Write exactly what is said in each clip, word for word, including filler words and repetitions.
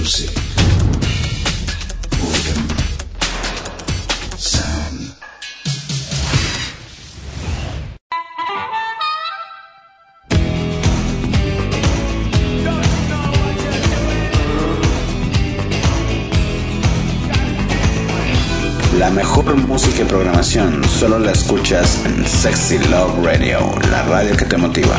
music, rhythm, sound. La mejor música y programación solo la escuchas en Sexy Love Radio, la radio que te motiva.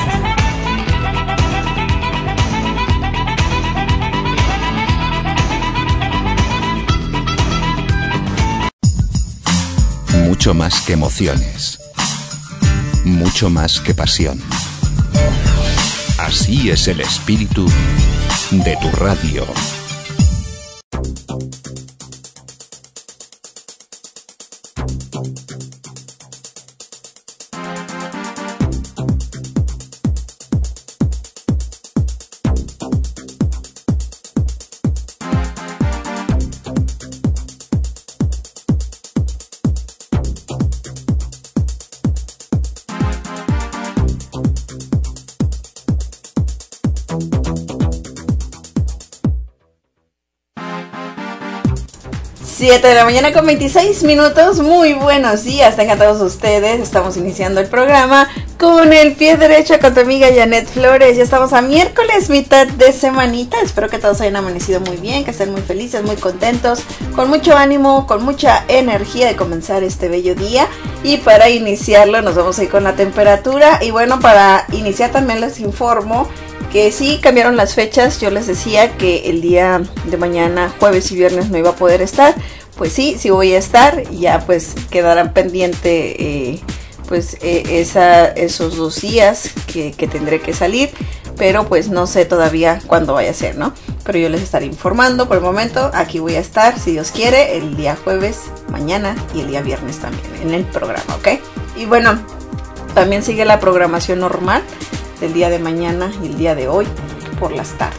Mucho más que emociones, mucho más que pasión. Así es el espíritu de tu radio. siete de la mañana con veintiséis minutos, muy buenos días, tengan todos ustedes, estamos iniciando el programa con el pie derecho con tu amiga Janet Flores, ya estamos a miércoles, mitad de semanita, espero que todos hayan amanecido muy bien, que estén muy felices, muy contentos, con mucho ánimo, con mucha energía de comenzar este bello día, y para iniciarlo nos vamos a ir con la temperatura, y bueno, para iniciar también les informo que sí cambiaron las fechas. Yo les decía que el día de mañana, jueves y viernes, no iba a poder estar. Pues sí, sí voy a estar. Ya pues quedarán pendiente eh, pues eh, esa, esos dos días que, que tendré que salir. Pero pues no sé todavía cuándo vaya a ser, ¿no? Pero yo les estaré informando. Por el momento aquí voy a estar, si Dios quiere, el día jueves, mañana y el día viernes también en el programa, ¿ok? Y bueno, también sigue la programación normal del día de mañana y el día de hoy por las tardes.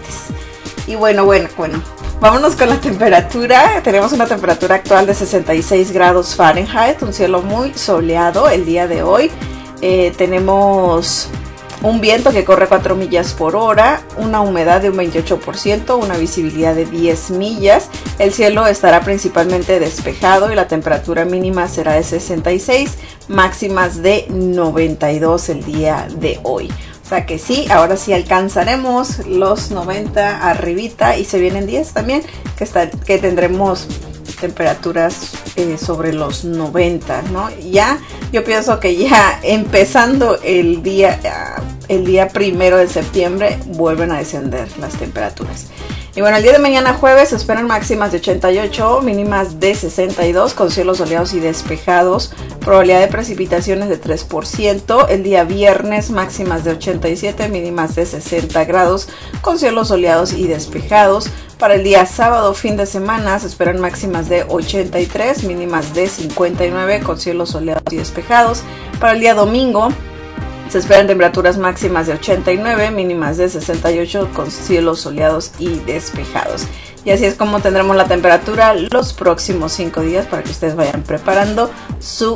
Y bueno, bueno, bueno, vámonos con la temperatura. Tenemos una temperatura actual de sesenta y seis grados Fahrenheit, un cielo muy soleado el día de hoy. Eh, tenemos un viento que corre cuatro millas por hora, una humedad de un veintiocho por ciento, una visibilidad de diez millas. El cielo estará principalmente despejado y la temperatura mínima será de sesenta y seis, máximas de noventa y dos el día de hoy. O sea que sí, ahora sí alcanzaremos los noventa arribita y se vienen diez también, que, está, que tendremos temperaturas eh, sobre los noventa, ¿no? Ya, yo pienso que ya empezando el día, el día primero de septiembre vuelven a descender las temperaturas. Y bueno, el día de mañana jueves se esperan máximas de ochenta y ocho, mínimas de sesenta y dos, con cielos soleados y despejados, probabilidad de precipitaciones de tres por ciento. El día viernes máximas de ochenta y siete, mínimas de sesenta grados, con cielos soleados y despejados. Para el día sábado, fin de semana, se esperan máximas de ochenta y tres, mínimas de cincuenta y nueve, con cielos soleados y despejados. Para el día domingo, se esperan temperaturas máximas de ochenta y nueve, mínimas de sesenta y ocho, con cielos soleados y despejados. Y así es como tendremos la temperatura los próximos cinco días para que ustedes vayan preparando su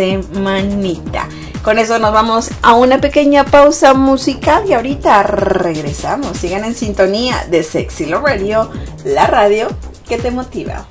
semanita. Con eso nos vamos a una pequeña pausa musical y ahorita regresamos. Sigan en sintonía de Sexy Love Radio, la radio que te motiva.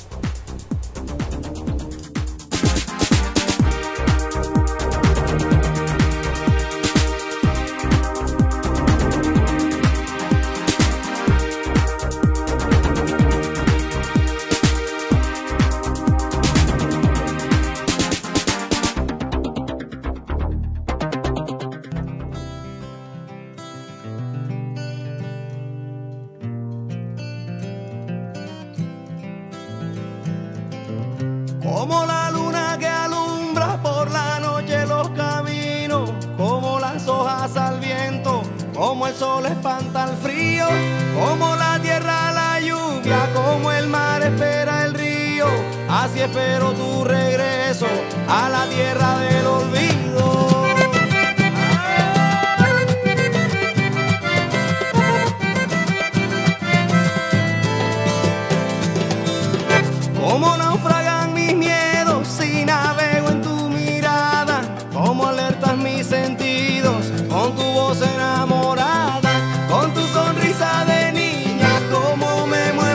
Como la luna que alumbra por la noche los caminos, como las hojas al viento, como el sol espanta el frío, como la tierra la lluvia, como el mar espera el río, así espero tu regreso a la tierra del olvido. Como naufragan mis miedos si navego en tu mirada, como alertas mis sentidos con tu voz enamorada, con tu sonrisa de niña, como me mueve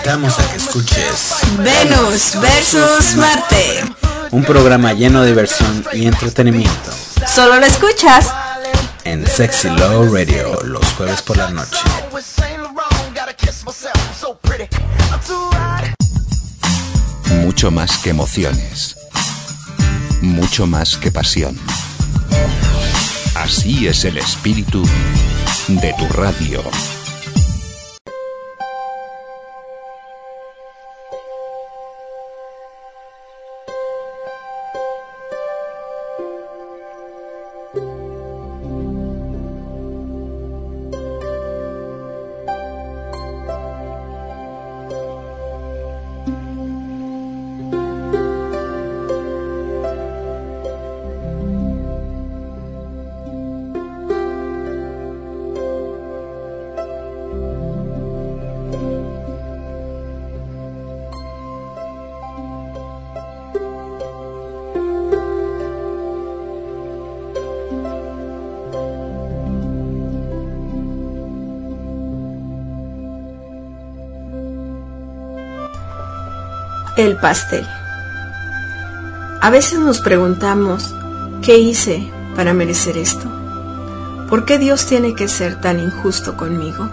invitamos a que escuches Venus versus Marte. Un programa lleno de diversión y entretenimiento. Solo lo escuchas en Sexy Love Radio los jueves por la noche. Mucho más que emociones. Mucho más que pasión. Así es el espíritu de tu radio. El pastel. A veces nos preguntamos, ¿qué hice para merecer esto? ¿Por qué Dios tiene que ser tan injusto conmigo?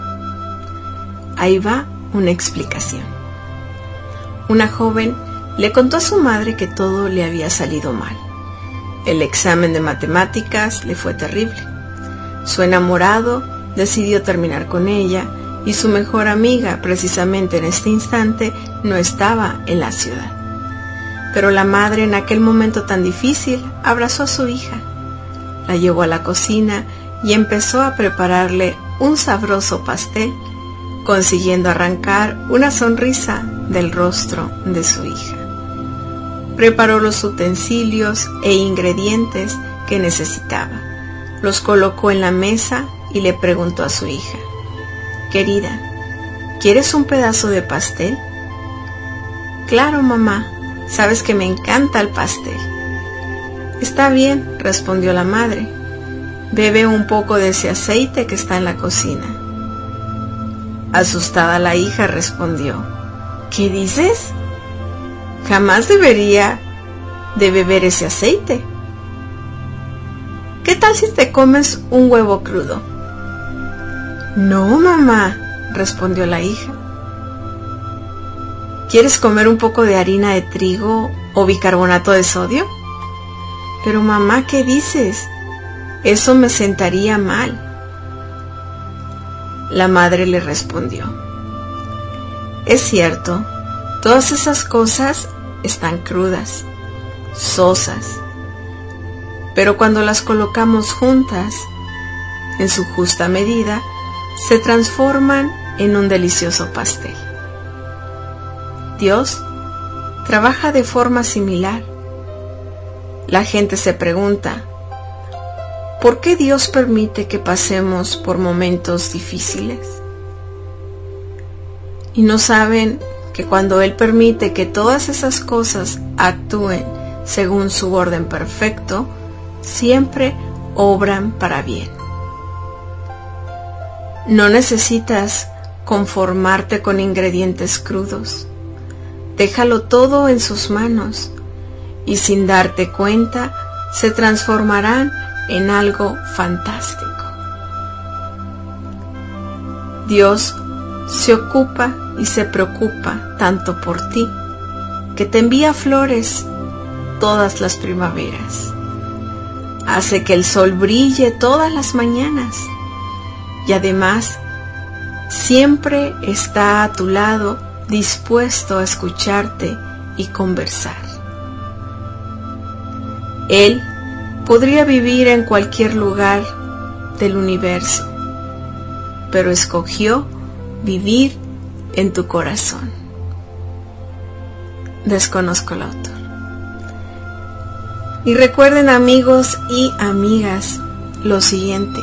Ahí va una explicación. Una joven le contó a su madre que todo le había salido mal. El examen de matemáticas le fue terrible. Su enamorado decidió terminar con ella y su mejor amiga, precisamente en este instante, no estaba en la ciudad. Pero la madre, en aquel momento tan difícil, abrazó a su hija, la llevó a la cocina y empezó a prepararle un sabroso pastel, consiguiendo arrancar una sonrisa del rostro de su hija. Preparó los utensilios e ingredientes que necesitaba, los colocó en la mesa y le preguntó a su hija: «Querida, ¿quieres un pedazo de pastel?» «Claro, mamá, sabes que me encanta el pastel». «Está bien», respondió la madre. «Bebe un poco de ese aceite que está en la cocina». Asustada la hija respondió: «¿Qué dices? Jamás debería de beber ese aceite. ¿Qué tal si te comes un huevo crudo?» «No, mamá», respondió la hija. «¿Quieres comer un poco de harina de trigo o bicarbonato de sodio?» «Pero mamá, ¿qué dices? Eso me sentaría mal». La madre le respondió: «Es cierto, todas esas cosas están crudas, sosas, pero cuando las colocamos juntas, en su justa medida, se transforman en un delicioso pastel». Dios trabaja de forma similar. La gente se pregunta, ¿por qué Dios permite que pasemos por momentos difíciles? Y no saben que cuando Él permite que todas esas cosas actúen según su orden perfecto, siempre obran para bien. No necesitas conformarte con ingredientes crudos. Déjalo todo en sus manos y sin darte cuenta se transformarán en algo fantástico. Dios se ocupa y se preocupa tanto por ti que te envía flores todas las primaveras. Hace que el sol brille todas las mañanas y además siempre está a tu lado, dispuesto a escucharte y conversar. Él podría vivir en cualquier lugar del universo, pero escogió vivir en tu corazón. Desconozco el autor. Y recuerden, amigos y amigas, lo siguiente: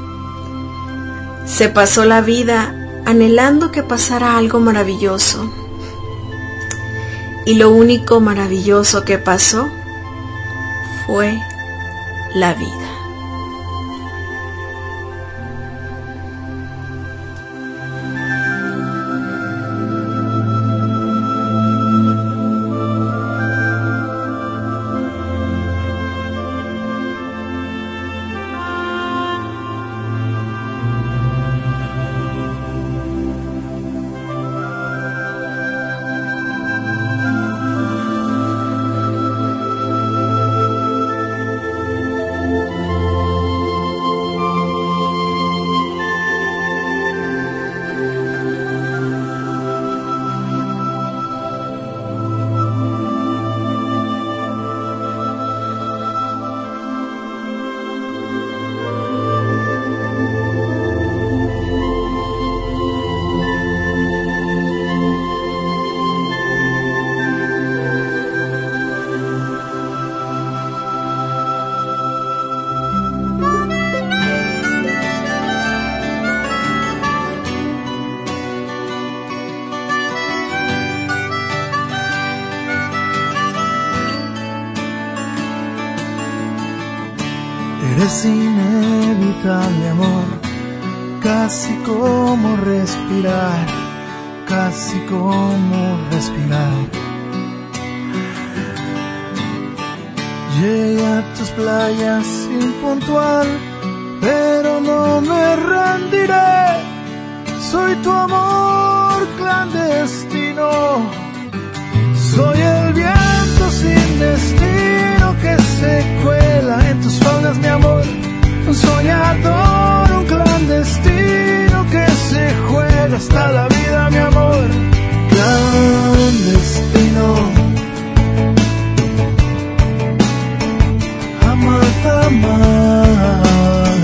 se pasó la vida anhelando que pasara algo maravilloso, y lo único maravilloso que pasó fue la vida. Eres inevitable, amor, casi como respirar, casi como respirar. Llegué a tus playas impuntual, pero no me rendiré. Soy tu amor clandestino, soy el viento sin destino que se cuela en tus faldas, mi amor. Un soñador, un clandestino que se juega hasta la vida, mi amor. Clandestino. Amar, amor.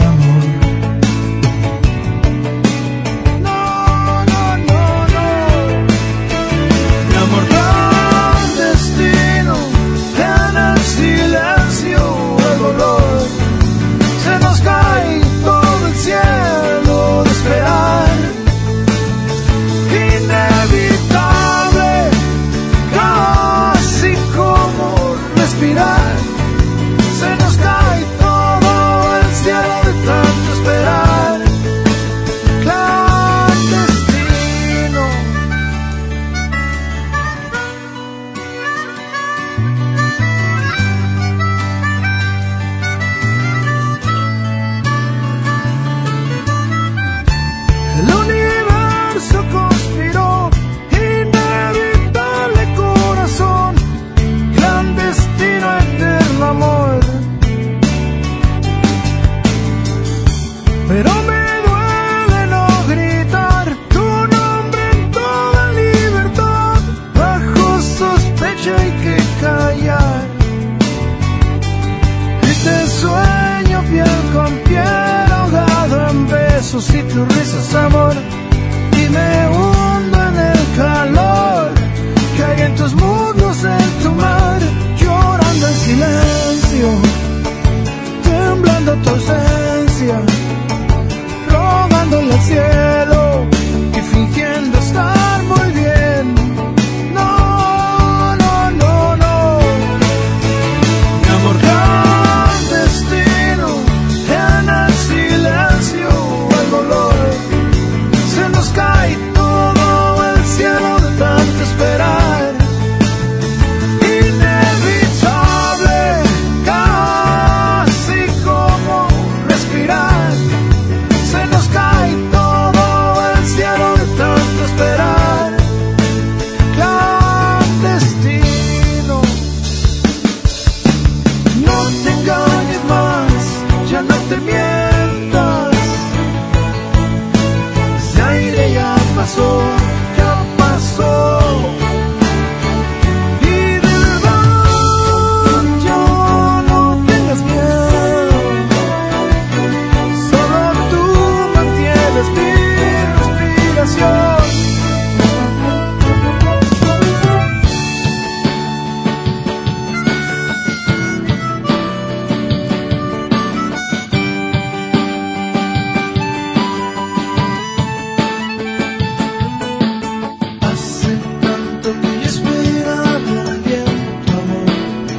No, no, no, no. Mi amor clandestino, en el silencio, el dolor. Se nos cae todo el cielo de esperar. Inevitable, casi como respirar. Se nos cae todo el cielo de tanto esperar. Clandestino. El universo conspiró, inevitable corazón, clandestino, eterno amor. Pero me duele no gritar tu nombre en toda libertad. Bajo sospecha hay que callar. Y te sueño piel con piel, ahogado en besos y tus risas, amor. Y me hundo en el calor que hay en tus muslos, en tu mar. Llorando en silencio, temblando tu ausencia, rogándole al cielo y fingiendo estar muy bien. No, no, no, no. Mi amor clandestino, en el silencio, el dolor. Se nos cae todo el cielo de tanto esperar. Inevitable, casi como respirar. Se nos cae todo el cielo de tanto esperar. Clandestino. No te engañes más, ya no te mientas. Ese aire ya pasó, ya pasó. Y de verdad yo no tengas miedo. Solo tú mantienes mi respiración. Hace tanto que yo esperaba el viento, amor.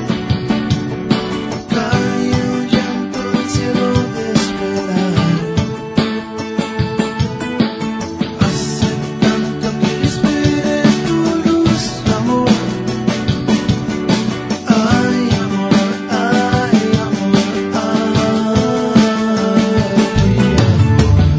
Cayó llanto del cielo de esperar. Hace tanto que yo esperé tu luz, amor. Ay, amor, ay, amor, ay, amor.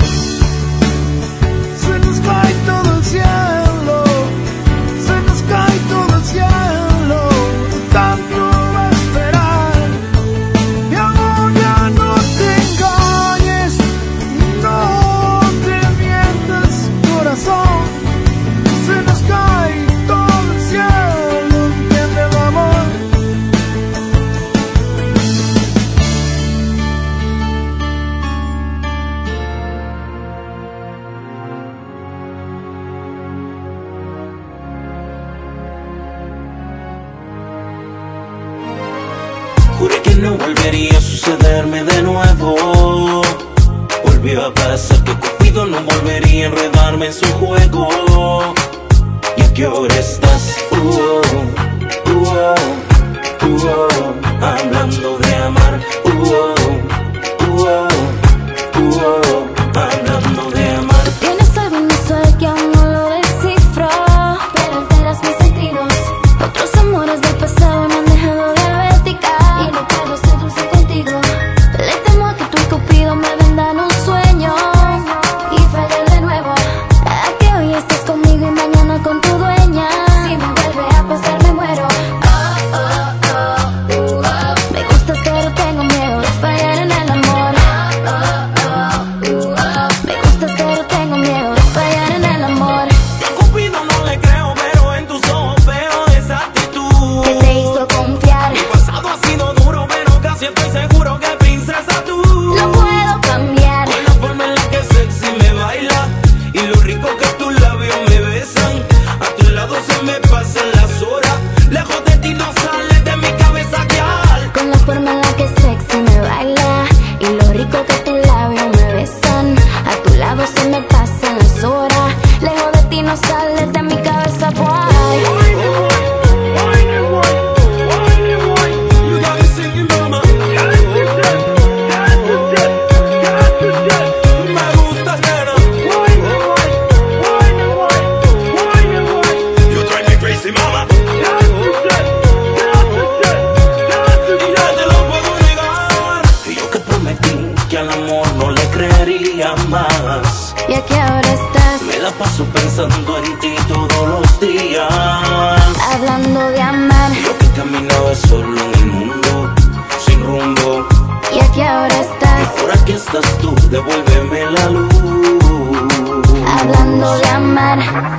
Se nos cae todo el cielo, se nos cae todo el cielo, tanto va a esperar. Mi amor, ya no te engañes, no te mientas, corazón. Se nos cae todo el cielo, entiéndelo, amor. Juré que no volvería a sucederme de nuevo. Volvió a pasar que Cupido no volvería a enredarme en su juego. ¿Y a qué hora estás? Uh, oh, uh, oh, uh, oh, hablando de amar. Uh, oh, si estoy seguro que princesa tú lo puedo cambiar. Con la forma en la que sexy me baila y lo rico que tus labios me besan. A tu lado se me pasan las horas, lejos de ti no sales de mi cabeza, girl. Con la forma en la que sexy me baila y lo rico que tus labios me besan. A tu lado se me pasan las horas, lejos de ti no sales de mi cabeza, boy. Más. ¿Y a qué hora estás? Me la paso pensando en ti todos los días, hablando de amar. Yo que caminaba solo en el mundo, sin rumbo. ¿Y a qué hora estás? Y ahora que estás tú, devuélveme la luz, hablando de amar.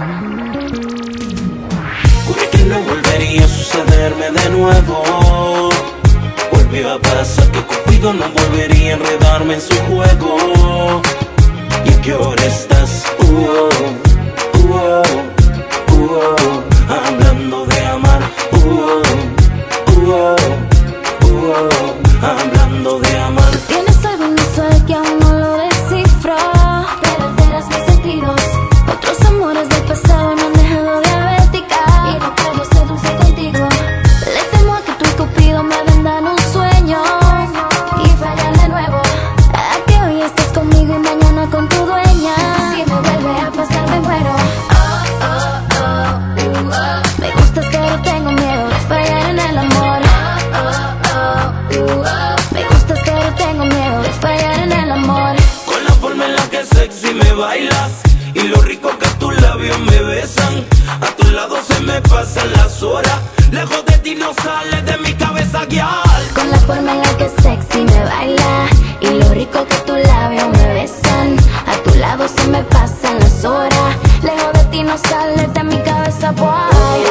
Juré que no volvería a sucederme de nuevo. Volvió a pasar que Cupido no volvería a enredarme en su juego. ¿Y a qué hora estás? Uh -oh, uh -oh, uh -oh, hablando de amar. Uh -oh, uh -oh, uh -oh, hablando de amar. Tienes algo en eso de que aún no lo descifro, pero alteras mis sentidos. Otros amores del pasado me han dejado diabética y no puedo ser dulce contigo. Le temo a que tú y Cupido me vendan un sueño y fallan de nuevo. A que hoy estás conmigo y mañana con tu dueña. Si me vuelve a pasar me muero. Oh, oh, oh, uh, oh. Me gustas pero tengo miedo de fallar en el amor. Oh, oh, oh, uh, oh. Me gustas pero tengo miedo de fallar en el amor. Con la forma en la que sexy me bailas y lo rico que tus labios me besan. A tu lado se me pasan las horas, lejos de ti no sales de mi cabeza, girl. Con la forma en la que sexy me baila y lo rico que tus labios me besan. A tu lado se me pasan las horas, lejos de ti no sales de mi cabeza, boy.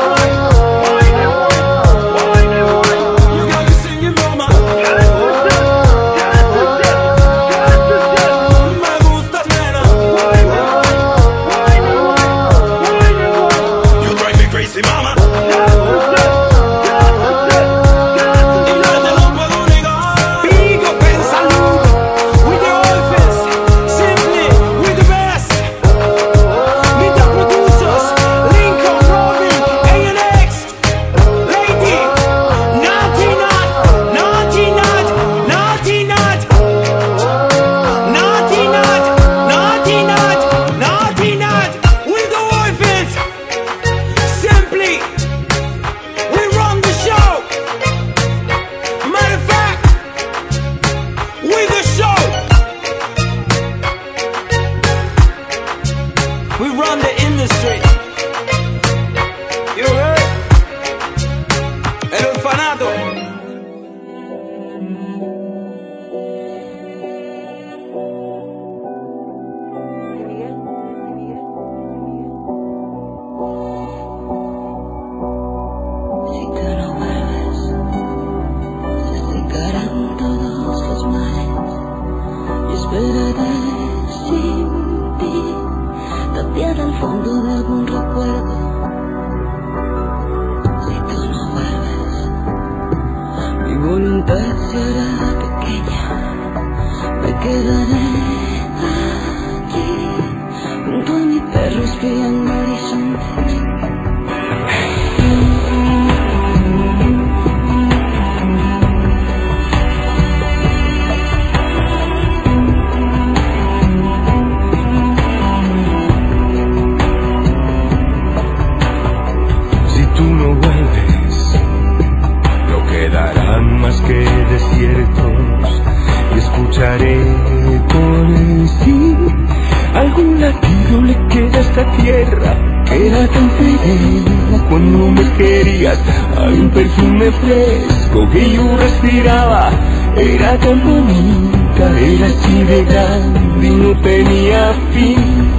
Era tan bonita, era así de grande y no tenía fin.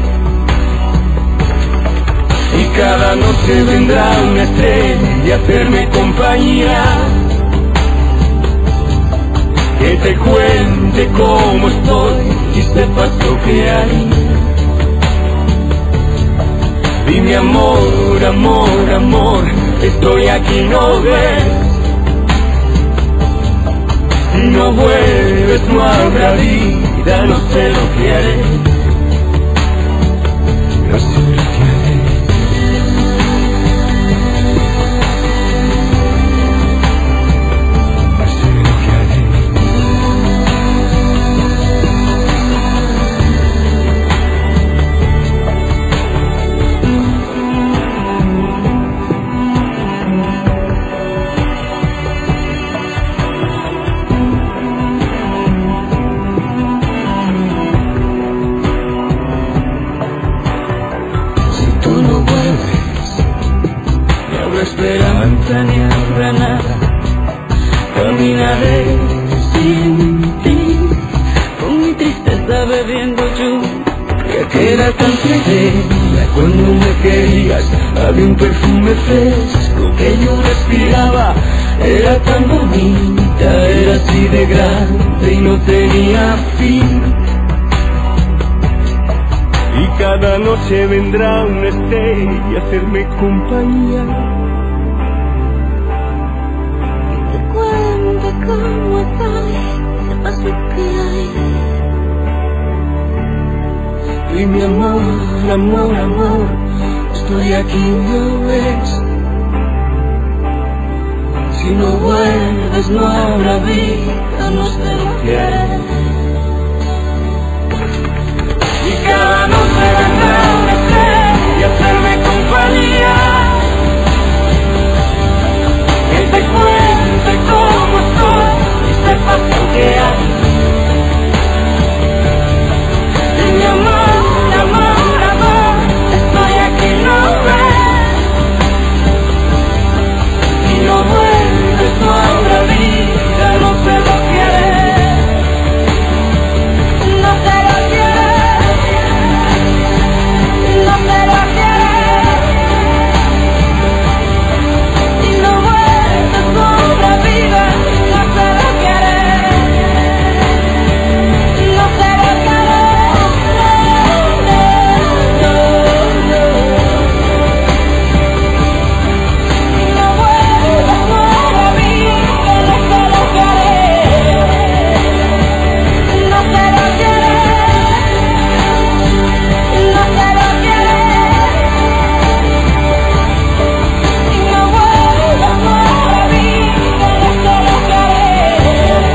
Y cada noche vendrá una estrella a hacerme compañía. que te cuente cómo estoy y sepas lo que hay. Dime amor, amor, amor, estoy aquí, no ves. Si no vuelves no habrá vida, no sé lo que haré. No sé lo que haré. No sé lo que haré. Esperanza ni habrá nada, caminaré sin ti, con mi tristeza bebiendo lluvia que era tan triste. Cuando me querías había un perfume fresco que yo respiraba, era tan bonita, era así de grande y no tenía fin. Y cada noche vendrá una estrella a hacerme compañía. ¿Cómo estoy? Sepas lo que hay. Y mi amor, amor, amor, estoy aquí, ¿no ves? Si no vuelves no habrá vida, no sé lo que haré. Y cada noche vendrá una estrella a hacerme compañía. Que te cuente cómo estoy y sepas lo que hay. Y mi amor, amor, amor, estoy aquí, no ves. Si no vuelves no habrá vida, no sé lo que haré. No sé lo que haré. No sé lo que haré. Si no vuelves no habrá vida. No sé lo que haré. No sé lo que haré. Si no vuelves no habrá vida. No sé lo que haré. No sé lo que haré. No sé lo que haré. Si no vuelves no habrá vida. No sé lo que haré.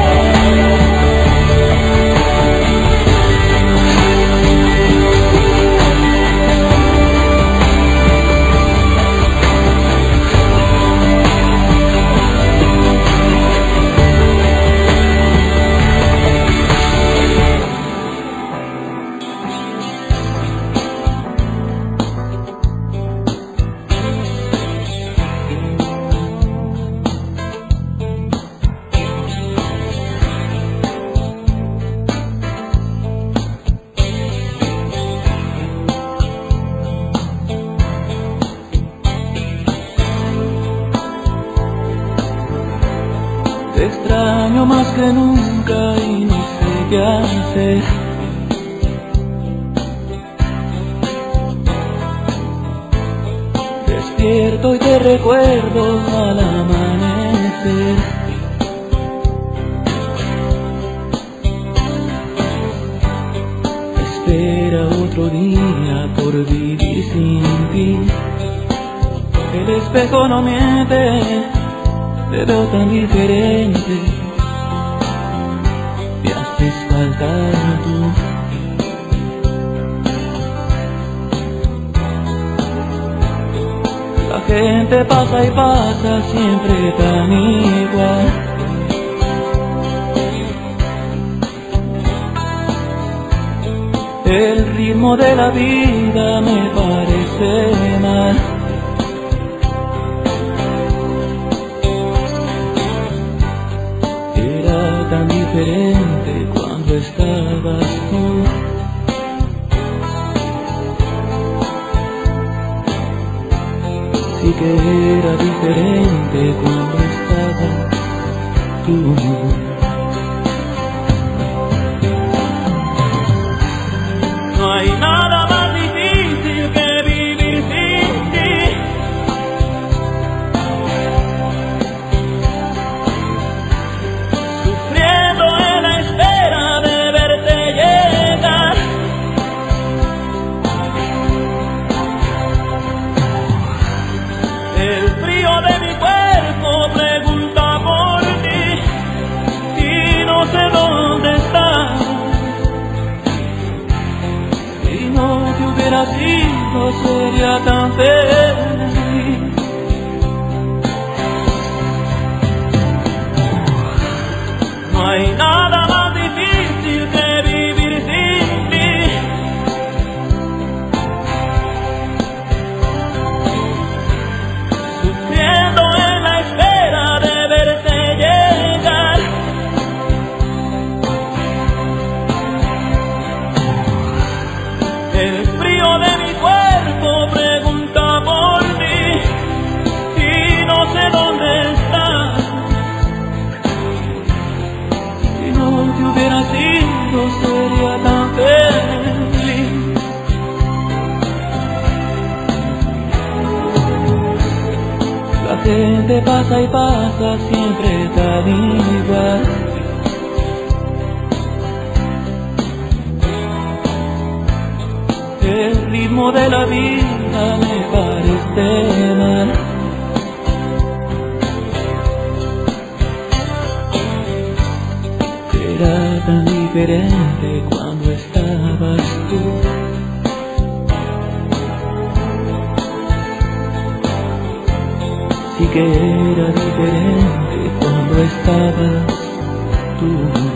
Te extraño más que nunca y no sé qué hacer. Despierto y te recuerdo al amanecer. Espera otro día por vivir sin ti. El espejo no miente, te veo tan diferente. Me haces falta tú. La gente pasa y pasa siempre tan igual. El ritmo de la vida me parece mal. Era tan diferente cuando estabas tú. Sí que era diferente cuando estabas tú. hubiera sido sería tan feliz. No hay nada más difícil que vivir sin ti. Sufriendo en la espera de verte llegar. El frío de mi cuerpo pregunta por ti y no sé dónde estás. Si no te hubiera sido sería tan feliz. La gente pasa y pasa siempre tan igual. El ritmo de la vida me parece mal. Era tan diferente cuando estabas tú. Sí que era diferente cuando estabas tú.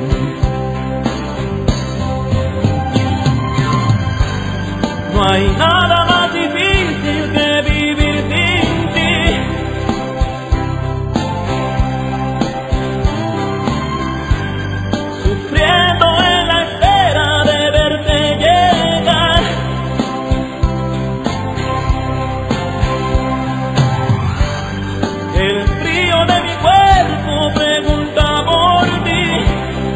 No hay nada más difícil que vivir sin ti. Sufriendo en la espera de verte llegar. El frío de mi cuerpo pregunta por ti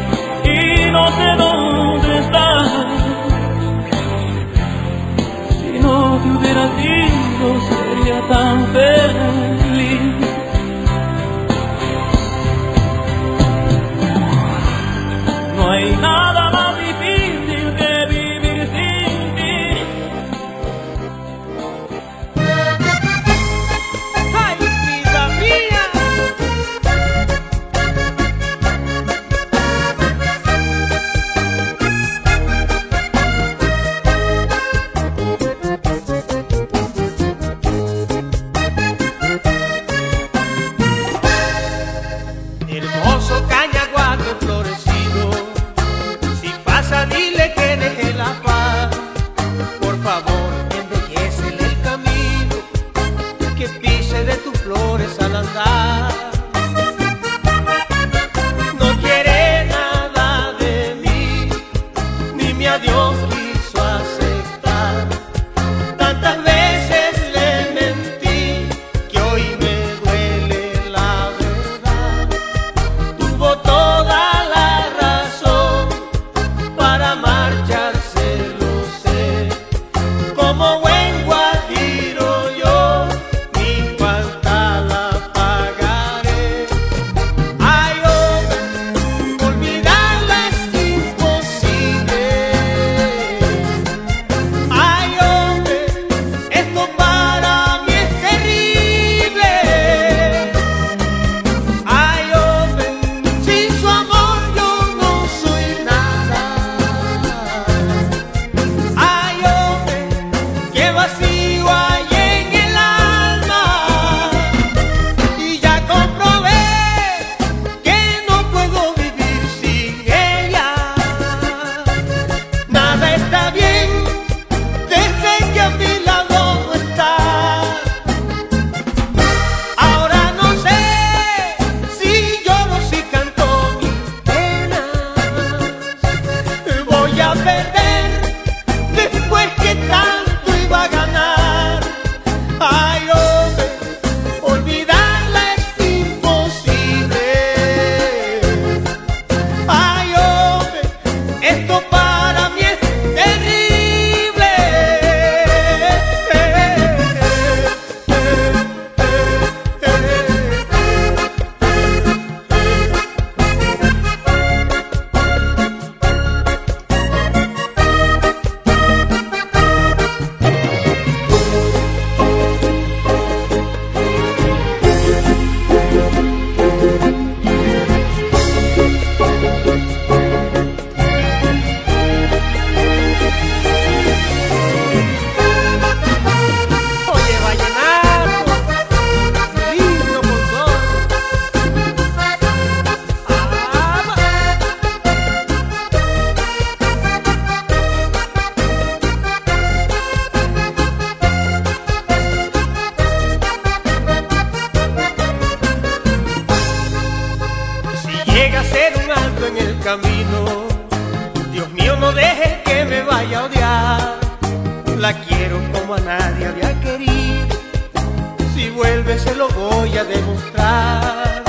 esperando en el camino. Dios mío, no dejes que me vaya a odiar. La quiero como a nadie había querido. Si vuelve se lo voy a demostrar.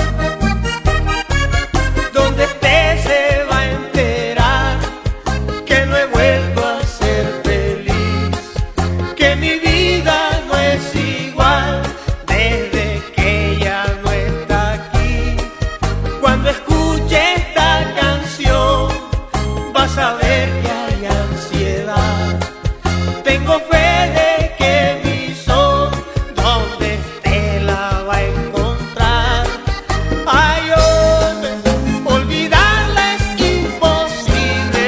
Donde esté se va a enterar que no he vuelto a ser feliz, que mi vida no es igual desde que ella no está aquí. Cuando escuche esta canción vas a ver que hay ansiedad. Tengo fe de que mi sol donde esté la va a encontrar. Ay, hombre, olvidarla es imposible.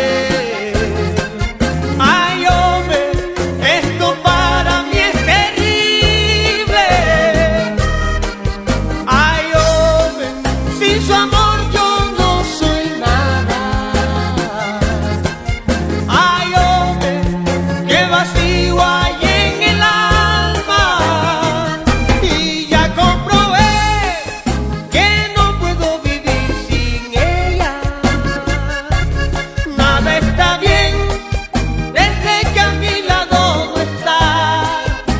Ay, hombre, esto para mí es terrible. Ay, hombre, sin su amor yo no soy nada. Ay, hombre, qué vacío hay en el alma. Y ya comprobé que no puedo vivir sin ella. Nada está bien desde que a mi lado no está.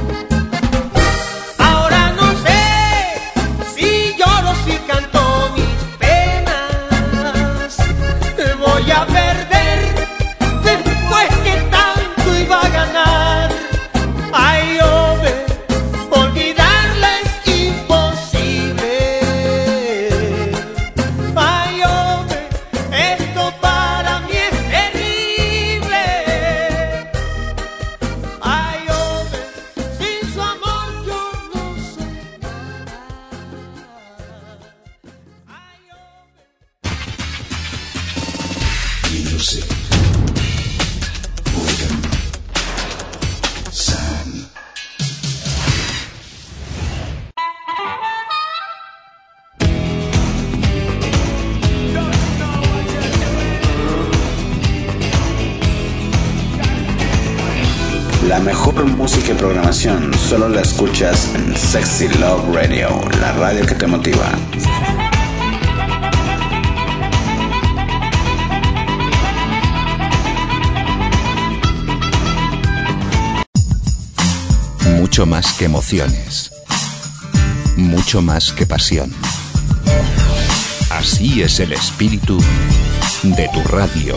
Ahora no sé si lloro, si canto mis penas. Te voy a perder después que tanto iba a ganar. Ay, hombre, olvidarla es imposible. Ay, hombre, esto para mí es terrible. Ay, hombre, sin su amor yo no soy nada. Ay, hombre. Music. Rhythm. Sound. La mejor música y programación solo la escuchas en Sexy Love Radio, la radio que te motiva. Mucho más que emociones. Mucho más que pasión. Así es el espíritu de tu radio.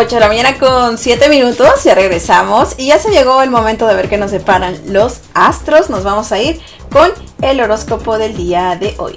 ocho de la mañana con siete minutos, ya regresamos y ya se llegó el momento de ver qué nos separan los astros. Nos vamos a ir con el horóscopo del día de hoy.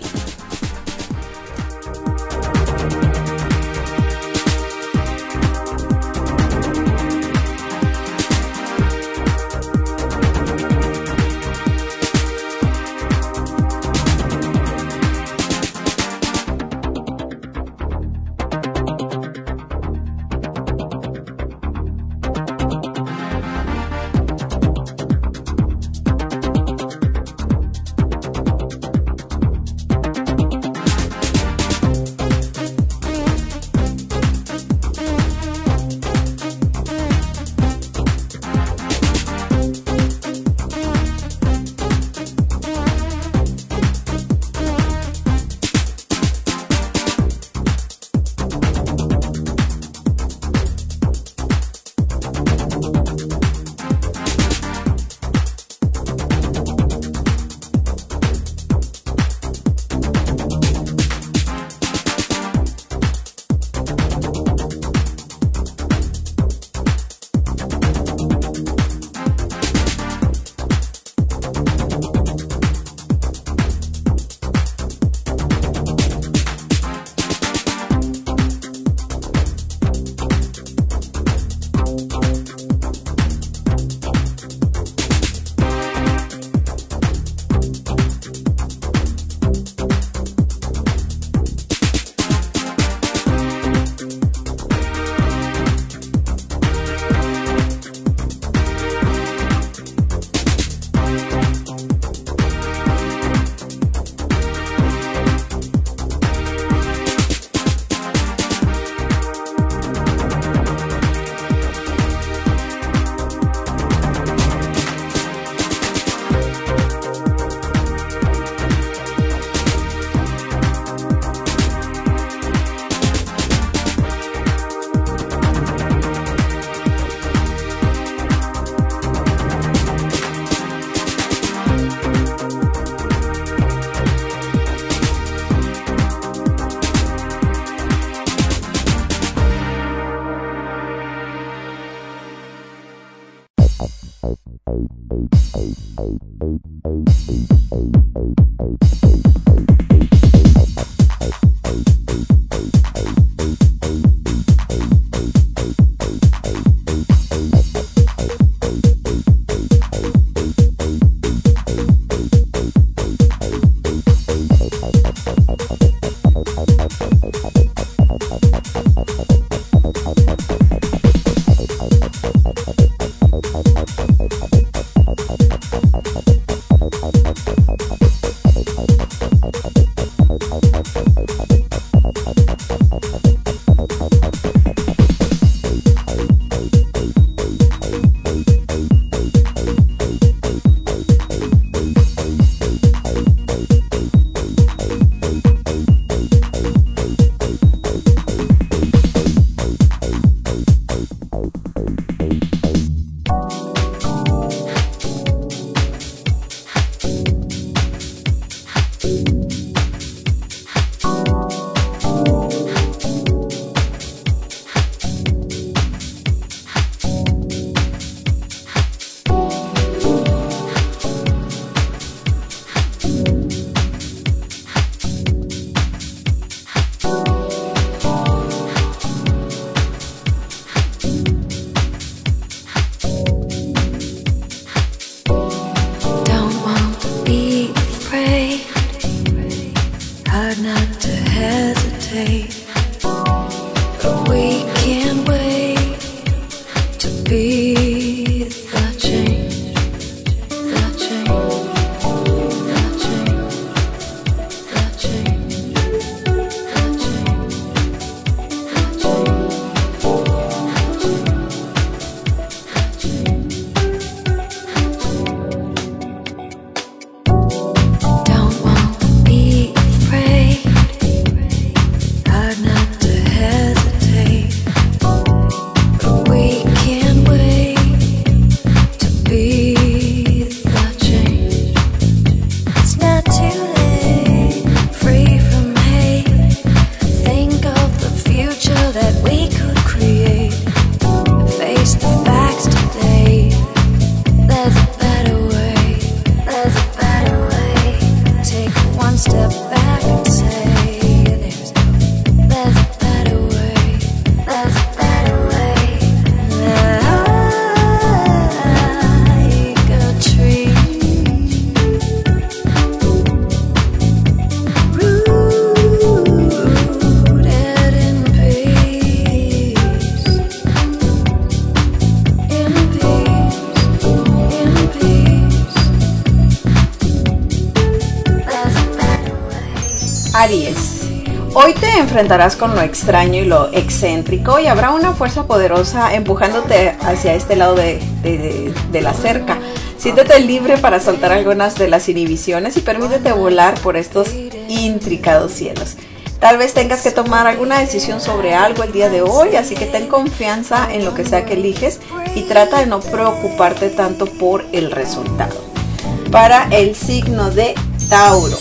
that we could create. Aries. Hoy te enfrentarás con lo extraño y lo excéntrico y habrá una fuerza poderosa empujándote hacia este lado de, de, de, de la cerca. Siéntete libre para soltar algunas de las inhibiciones y permítete volar por estos intricados cielos. Tal vez tengas que tomar alguna decisión sobre algo el día de hoy, así que ten confianza en lo que sea que eliges y trata de no preocuparte tanto por el resultado. Para el signo de Tauro.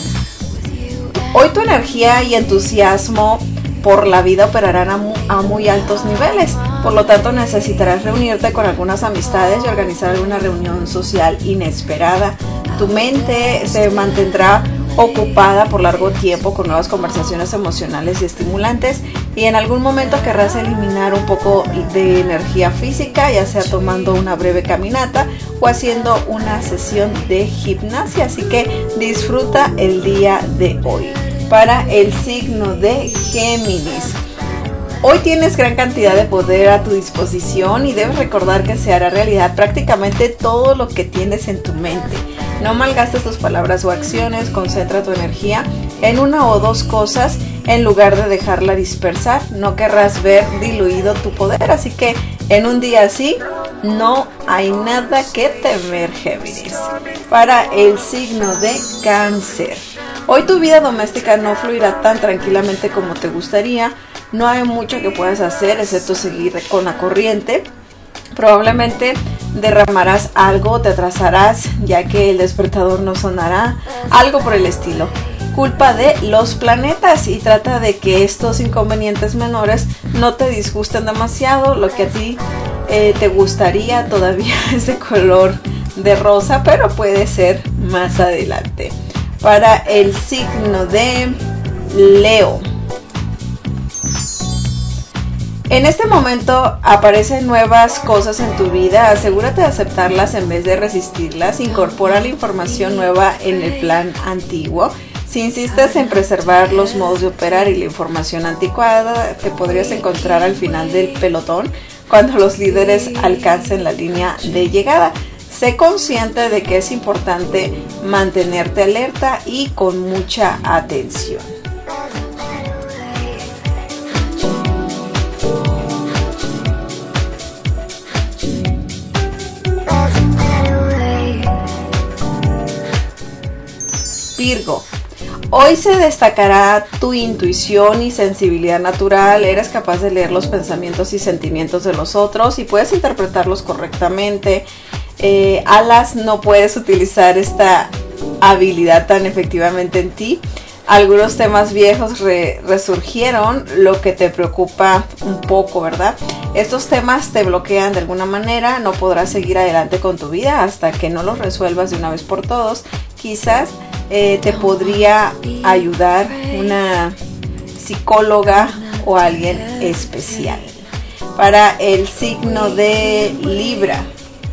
Hoy tu energía y entusiasmo por la vida operarán a, mu a muy altos niveles, por lo tanto necesitarás reunirte con algunas amistades y organizar alguna reunión social inesperada. Tu mente se mantendrá ocupada por largo tiempo con nuevas conversaciones emocionales y estimulantes, y en algún momento querrás eliminar un poco de energía física, ya sea tomando una breve caminata o haciendo una sesión de gimnasia, así que disfruta el día de hoy. Para el signo de Géminis. Hoy tienes gran cantidad de poder a tu disposición y debes recordar que se hará realidad prácticamente todo lo que tienes en tu mente. No malgastes tus palabras o acciones, concentra tu energía en una o dos cosas en lugar de dejarla dispersar. No querrás ver diluido tu poder, así que en un día así no hay nada que temer, Géminis. Para el signo de Cáncer. Hoy tu vida doméstica no fluirá tan tranquilamente como te gustaría. No hay mucho que puedas hacer excepto seguir con la corriente. Probablemente derramarás algo, te atrasarás ya que el despertador no sonará, algo por el estilo. Culpa de los planetas y trata de que estos inconvenientes menores no te disgusten demasiado. Lo que a ti eh, te gustaría todavía es de color de rosa, pero puede ser más adelante. Para el signo de Leo. En este momento aparecen nuevas cosas en tu vida, asegúrate de aceptarlas en vez de resistirlas, incorpora la información nueva en el plan antiguo. Si insistes en preservar los modos de operar y la información anticuada, te podrías encontrar al final del pelotón cuando los líderes alcancen la línea de llegada. Sé consciente de que es importante mantenerte alerta y con mucha atención. Virgo. Hoy se destacará tu intuición y sensibilidad natural, eres capaz de leer los pensamientos y sentimientos de los otros y puedes interpretarlos correctamente. Eh, alas, no puedes utilizar esta habilidad tan efectivamente en ti. Algunos temas viejos re resurgieron, lo que te preocupa un poco, ¿verdad? Estos temas te bloquean de alguna manera, no podrás seguir adelante con tu vida hasta que no los resuelvas de una vez por todos. Quizás eh, te podría ayudar una psicóloga o alguien especial. Para el signo de Libra.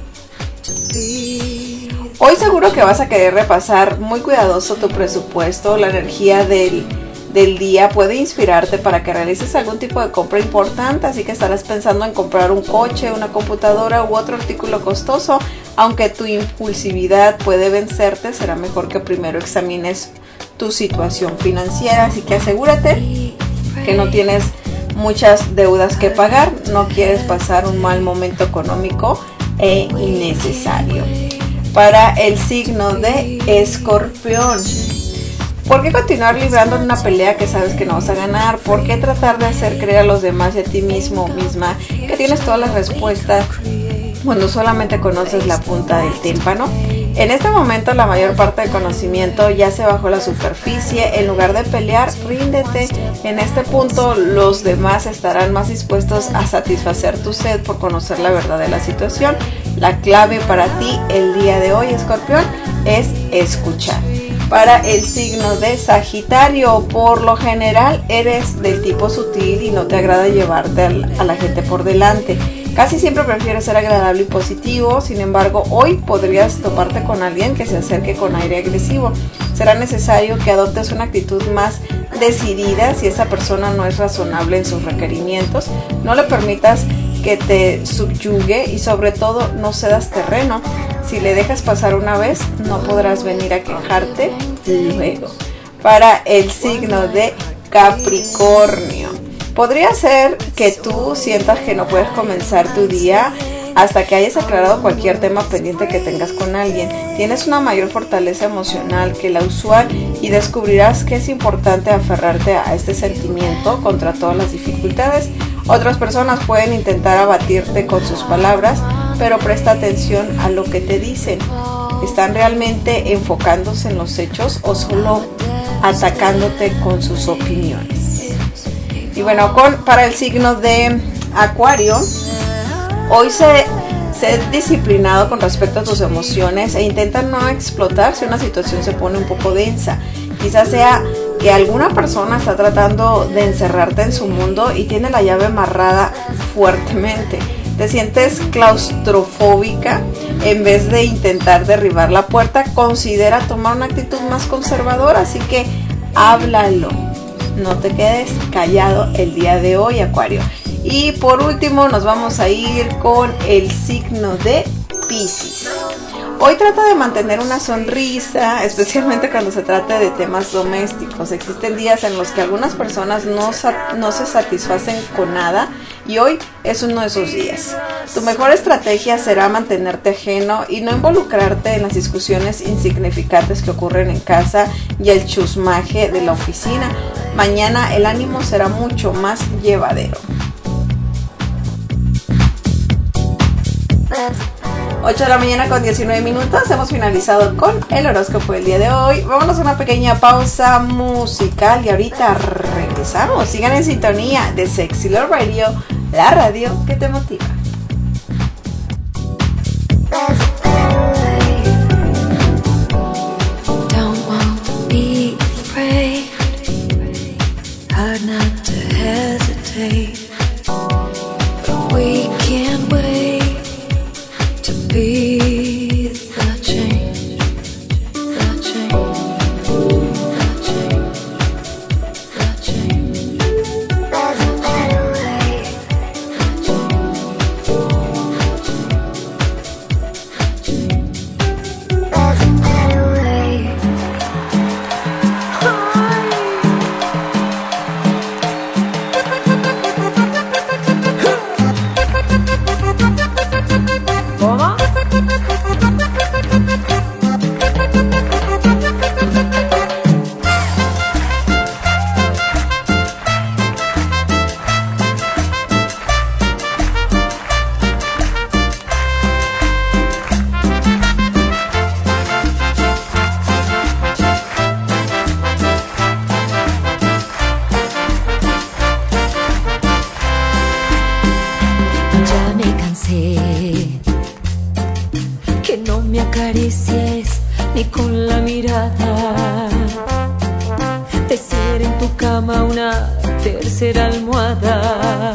Hoy seguro que vas a querer repasar muy cuidadoso tu presupuesto. La energía del, del día puede inspirarte para que realices algún tipo de compra importante, así que estarás pensando en comprar un coche, una computadora u otro artículo costoso. Aunque tu impulsividad puede vencerte, será mejor que primero examines tu situación financiera, así que asegúrate que no tienes muchas deudas que pagar, no quieres pasar un mal momento económico e innecesario. Para el signo de Escorpión. ¿Por qué continuar librando en una pelea que sabes que no vas a ganar? ¿Por qué tratar de hacer creer a los demás y a ti mismo misma que tienes todas las respuestas cuando solamente conoces la punta del tímpano? En este momento la mayor parte del conocimiento ya se bajó la superficie. En lugar de pelear, ríndete. En este punto los demás estarán más dispuestos a satisfacer tu sed por conocer la verdad de la situación. La clave para ti el día de hoy, Escorpión, es escuchar. Para el signo de Sagitario, por lo general eres del tipo sutil y no te agrada llevarte a la gente por delante. Casi siempre prefieres ser agradable y positivo, sin embargo, hoy podrías toparte con alguien que se acerque con aire agresivo. Será necesario que adoptes una actitud más decidida si esa persona no es razonable en sus requerimientos. No le permitas que te subyugue y sobre todo no cedas terreno. Si le dejas pasar una vez, no podrás venir a quejarte luego. para el signo de Capricornio. Podría ser que tú sientas que no puedes comenzar tu día hasta que hayas aclarado cualquier tema pendiente que tengas con alguien. Tienes una mayor fortaleza emocional que la usual y descubrirás que es importante aferrarte a este sentimiento contra todas las dificultades. Otras personas pueden intentar abatirte con sus palabras, pero presta atención a lo que te dicen. ¿Están realmente enfocándose en los hechos o solo atacándote con sus opiniones? Y bueno, con, para el signo de Acuario, hoy sé, sé disciplinado con respecto a tus emociones e intenta no explotar si una situación se pone un poco densa. Quizás sea que alguna persona está tratando de encerrarte en su mundo y tiene la llave amarrada fuertemente. Te sientes claustrofóbica. En vez de intentar derribar la puerta, considera tomar una actitud más conservadora, así que háblalo. No te quedes callado el día de hoy, Acuario. Y por último nos vamos a ir con el signo de Piscis. Hoy trata de mantener una sonrisa, especialmente cuando se trate de temas domésticos. Existen días en los que algunas personas no, no se satisfacen con nada y hoy es uno de esos días. Tu mejor estrategia será mantenerte ajeno y no involucrarte en las discusiones insignificantes que ocurren en casa y el chusmaje de la oficina. Mañana el ánimo será mucho más llevadero. ocho de la mañana con diecinueve minutos, hemos finalizado con el horóscopo del día de hoy. Vámonos a una pequeña pausa musical y ahorita regresamos. Sigan en sintonía de Sexy Love Radio, la radio que te motiva. Don't want to be afraid, hard not to hesitate, but we can't wait to be the change, the change, the change, the change. There's a better way. The change, the change. There's a better way. ¿Cómo? Ya me cansé que no me acaricies ni con la mirada, de ser en tu cama una tercera almohada,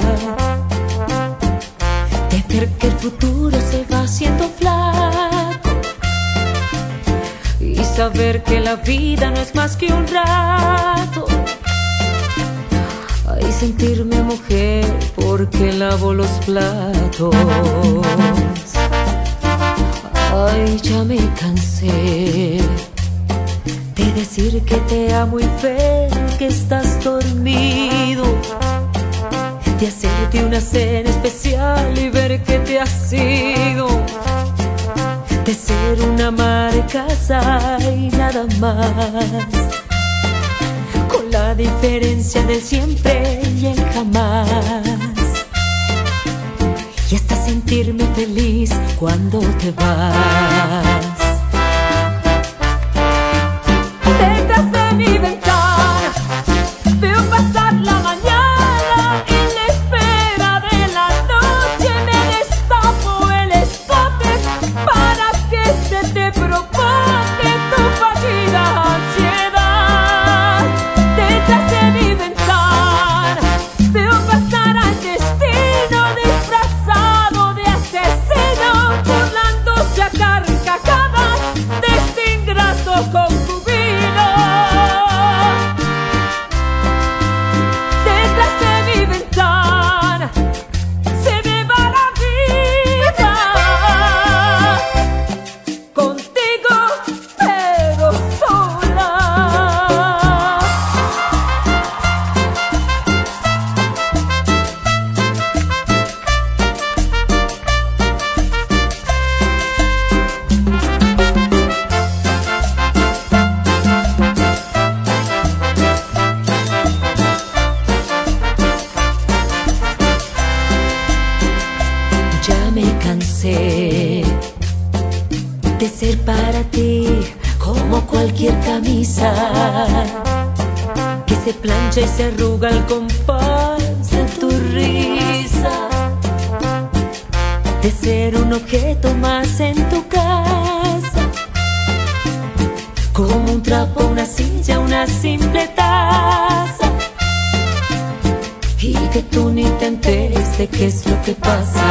de ver que el futuro se va haciendo flaco y saber que la vida no es más que un rato. Ay, sentirme mujer porque lavo los platos. Ay, ya me cansé de decir que te amo y ver que estás dormido, de hacerte una cena especial y ver que te has ido, de ser una ama de casa y nada más, con la diferencia del siempre y el jamás. Y hasta sentirme feliz cuando te vas. Detrás de mi ventana veo pasar la mañana, en la espera de la noche me destapo el escote para que se te provoque tu fallida ansiedad. Detrás de mi ventana veo pasar al destino disfrazado de asesino, burlándose a cargo de ser para ti como cualquier camisa que se plancha y se arruga al compás de tu risa, de ser un objeto más en tu casa, como un trapo, una silla, una simple taza, y que tú ni te enteres de qué es lo que pasa.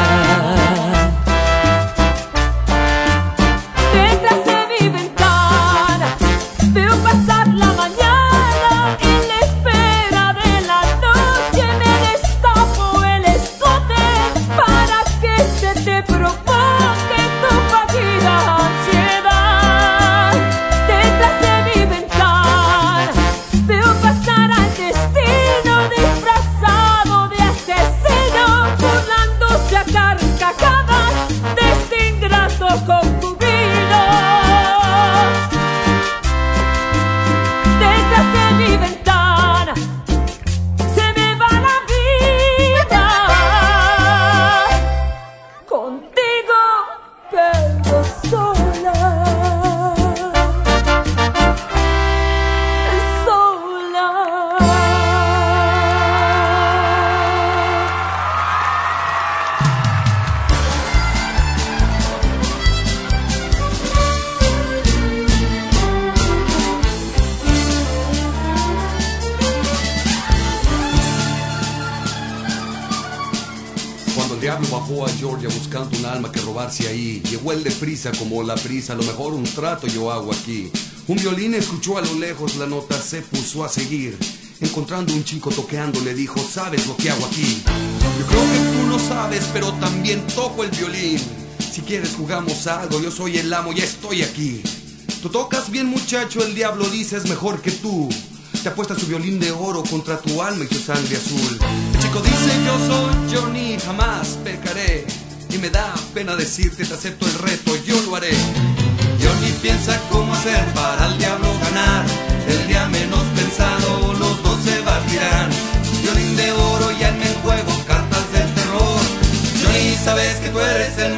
Ahí llegó él deprisa como la prisa, a lo mejor un trato yo hago aquí. Un violín escuchó a lo lejos la nota, se puso a seguir. Encontrando un chico toqueando le dijo, ¿sabes lo que hago aquí? Yo creo que tú no sabes, pero también toco el violín. Si quieres jugamos algo, yo soy el amo, ya estoy aquí. Tú tocas bien muchacho, el diablo dice es mejor que tú. Te apuesta su violín de oro contra tu alma y tu sangre azul. El chico dice yo soy Johnny, jamás pecaré. Y me da pena decirte, te acepto el reto, yo lo haré. Johnny piensa cómo hacer para el diablo ganar. El día menos pensado, los dos se batirán. Violín de oro ya en el juego, cartas del terror. Johnny, sabes que tú eres el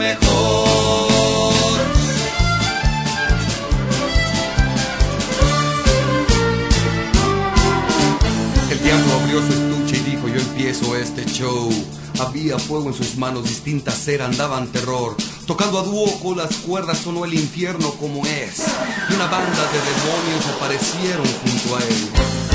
mejor. El diablo abrió su estuche y dijo, yo empiezo este show. Había fuego en sus manos, distintas eran, daban terror. Tocando a dúo con las cuerdas sonó el infierno como es. Y una banda de demonios aparecieron junto a él.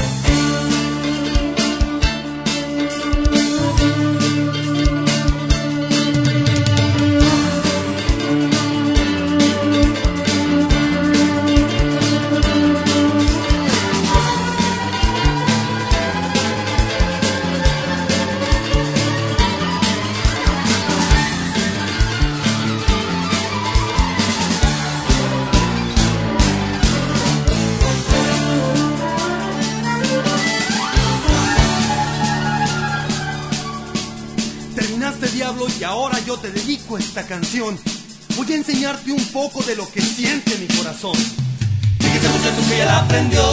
Y ahora yo te dedico esta canción. Voy a enseñarte un poco de lo que siente mi corazón. Fíjese muchacho que ya la aprendió.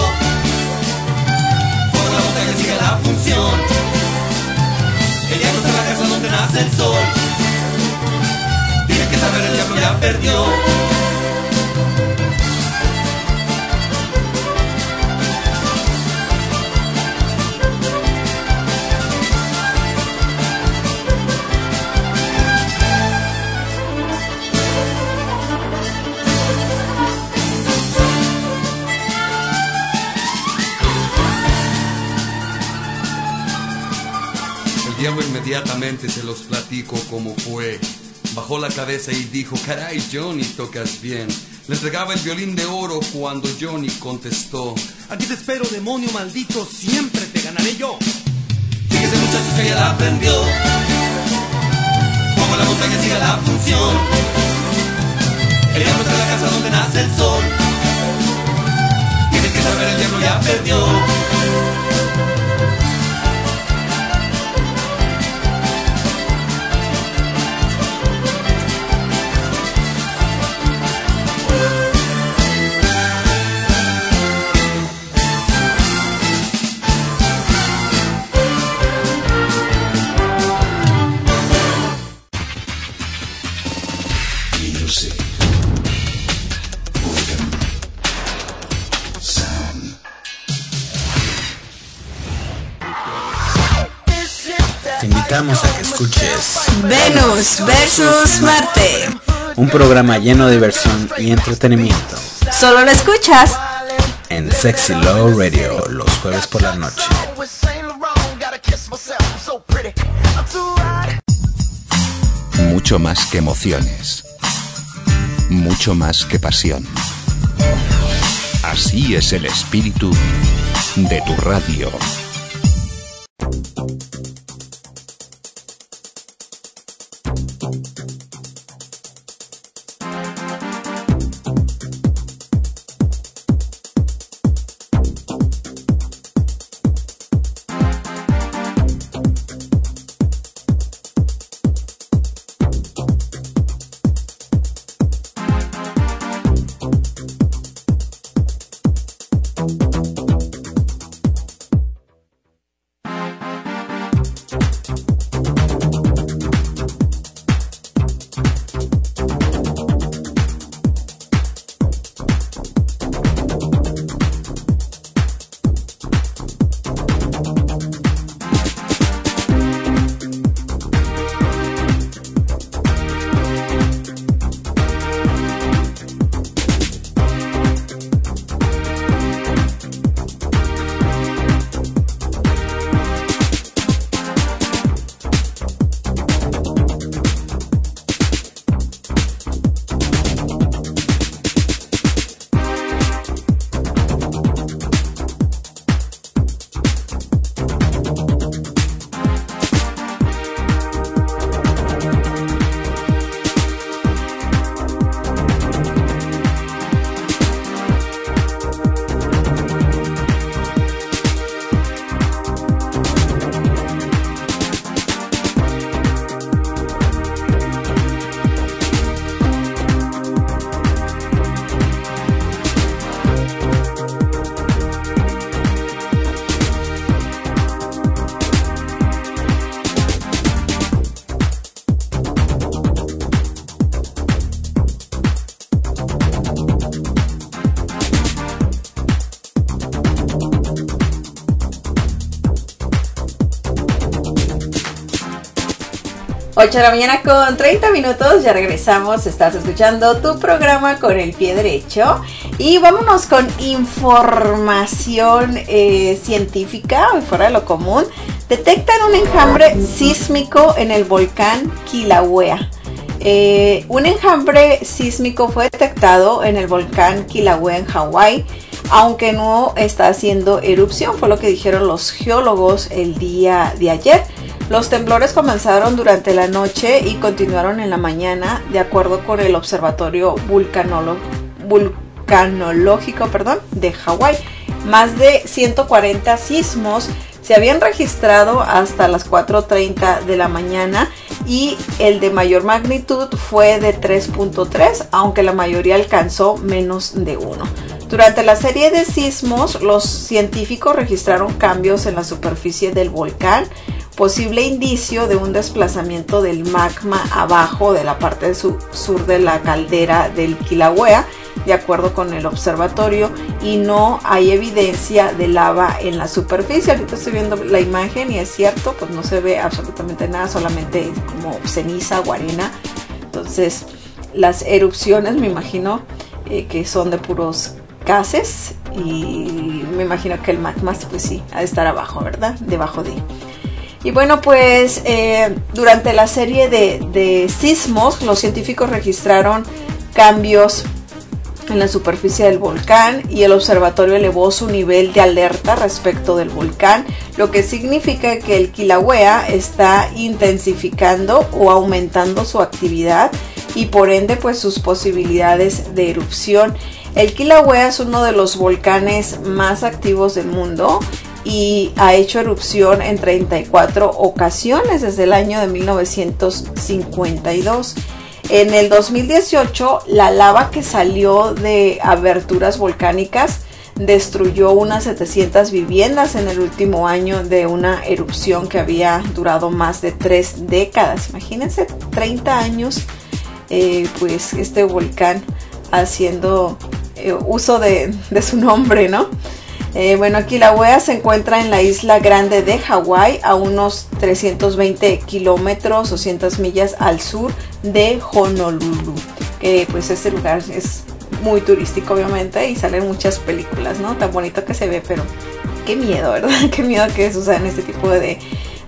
Por la botella sigue la función. El diablo está en la casa donde nace el sol. Tiene que saber el diablo ya perdió. El diablo inmediatamente se los platico como fue. Bajó la cabeza y dijo, caray Johnny, tocas bien. Le entregaba el violín de oro cuando Johnny contestó, aquí te espero, demonio maldito, siempre te ganaré yo. Fíjese muchacho que ya la aprendió. Como la montaña sigue la función. El diablo está en la casa donde nace el sol. Tienes que saber, el diablo ya perdió. invitamos a que escuches Venus versus Marte, un programa lleno de diversión y entretenimiento. Solo lo escuchas en Sexy Love Radio los jueves por la noche. Mucho más que emociones, mucho más que pasión. Así es el espíritu de tu radio. ocho de la mañana con treinta minutos, ya regresamos, estás escuchando tu programa con el pie derecho y vámonos con información eh, científica, fuera de lo común. Detectan un enjambre sísmico en el volcán Kilauea. Eh, un enjambre sísmico fue detectado en el volcán Kilauea en Hawái, aunque no está haciendo erupción, fue lo que dijeron los geólogos el día de ayer. Los temblores comenzaron durante la noche y continuaron en la mañana, de acuerdo con el Observatorio Vulcanolo- Vulcanológico perdón, de Hawái. Más de ciento cuarenta sismos se habían registrado hasta las cuatro treinta de la mañana y el de mayor magnitud fue de tres punto tres, aunque la mayoría alcanzó menos de uno. Durante la serie de sismos, los científicos registraron cambios en la superficie del volcán, posible indicio de un desplazamiento del magma abajo de la parte sur de la caldera del Kilauea, de acuerdo con el observatorio, y no hay evidencia de lava en la superficie. Ahorita estoy viendo la imagen y es cierto, pues no se ve absolutamente nada, solamente como ceniza o arena. Entonces, las erupciones me imagino eh, que son de puros gases y me imagino que el magma pues sí, ha de estar abajo, ¿verdad? Debajo de... Y bueno, pues eh, durante la serie de, de sismos, los científicos registraron cambios en la superficie del volcán y el observatorio elevó su nivel de alerta respecto del volcán, lo que significa que el Kilauea está intensificando o aumentando su actividad y por ende pues sus posibilidades de erupción. El Kilauea es uno de los volcanes más activos del mundo y ha hecho erupción en treinta y cuatro ocasiones desde el año de mil novecientos cincuenta y dos. En el dos mil dieciocho, la lava que salió de aberturas volcánicas destruyó unas setecientas viviendas en el último año de una erupción que había durado más de tres décadas. Imagínense, treinta años, eh, pues este volcán haciendo eh, uso de, de su nombre, ¿no? Eh, bueno, Kilauea se encuentra en la isla grande de Hawái, a unos trescientos veinte kilómetros o cien millas al sur de Honolulu. Que pues este lugar es muy turístico, obviamente, y salen muchas películas, ¿no? Tan bonito que se ve, pero qué miedo, ¿verdad? Qué miedo que sucedan este tipo de,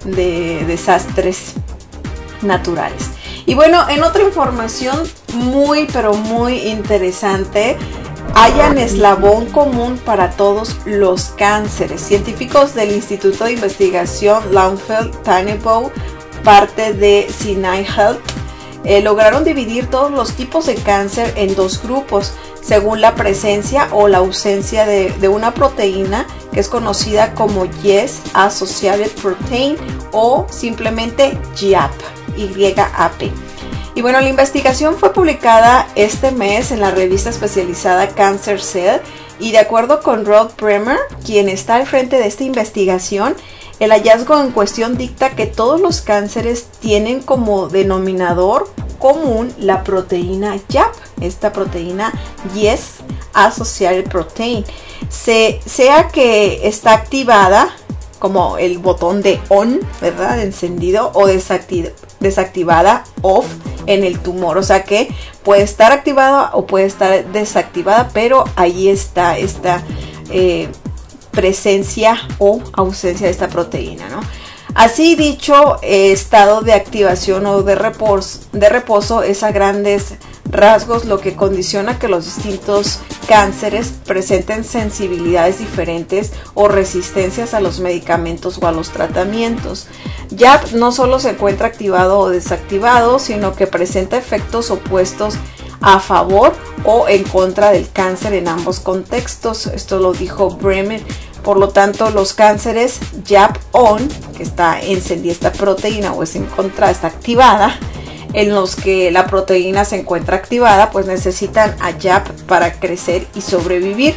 de desastres naturales. Y bueno, en otra información muy, pero muy interesante, hallan eslabón común para todos los cánceres. Científicos del Instituto de Investigación Longfield-Tannenbaugh, parte de Sinai Health, eh, lograron dividir todos los tipos de cáncer en dos grupos, según la presencia o la ausencia de, de una proteína que es conocida como Yes Associated Protein o simplemente Y A P, Y A P. Y bueno, la investigación fue publicada este mes en la revista especializada Cancer Cell, y de acuerdo con Rod Bremer, quien está al frente de esta investigación, el hallazgo en cuestión dicta que todos los cánceres tienen como denominador común la proteína Y A P, esta proteína Yes Associated Protein, se, sea que está activada como el botón de on, ¿verdad?, de encendido, o desactiv- desactivada, off, en el tumor. O sea que puede estar activada o puede estar desactivada, pero ahí está esta eh, presencia o ausencia de esta proteína, ¿no? Así dicho, eh, estado de activación o de reposo, de reposo es a grandes rasgos lo que condiciona que los distintos cánceres presenten sensibilidades diferentes o resistencias a los medicamentos o a los tratamientos. Y A P no solo se encuentra activado o desactivado, sino que presenta efectos opuestos a favor o en contra del cáncer en ambos contextos. Esto lo dijo Bremer. Por lo tanto, los cánceres Y A P on, que está encendida esta proteína, o es en contra, está activada, en los que la proteína se encuentra activada, pues necesitan a Y A P para crecer y sobrevivir.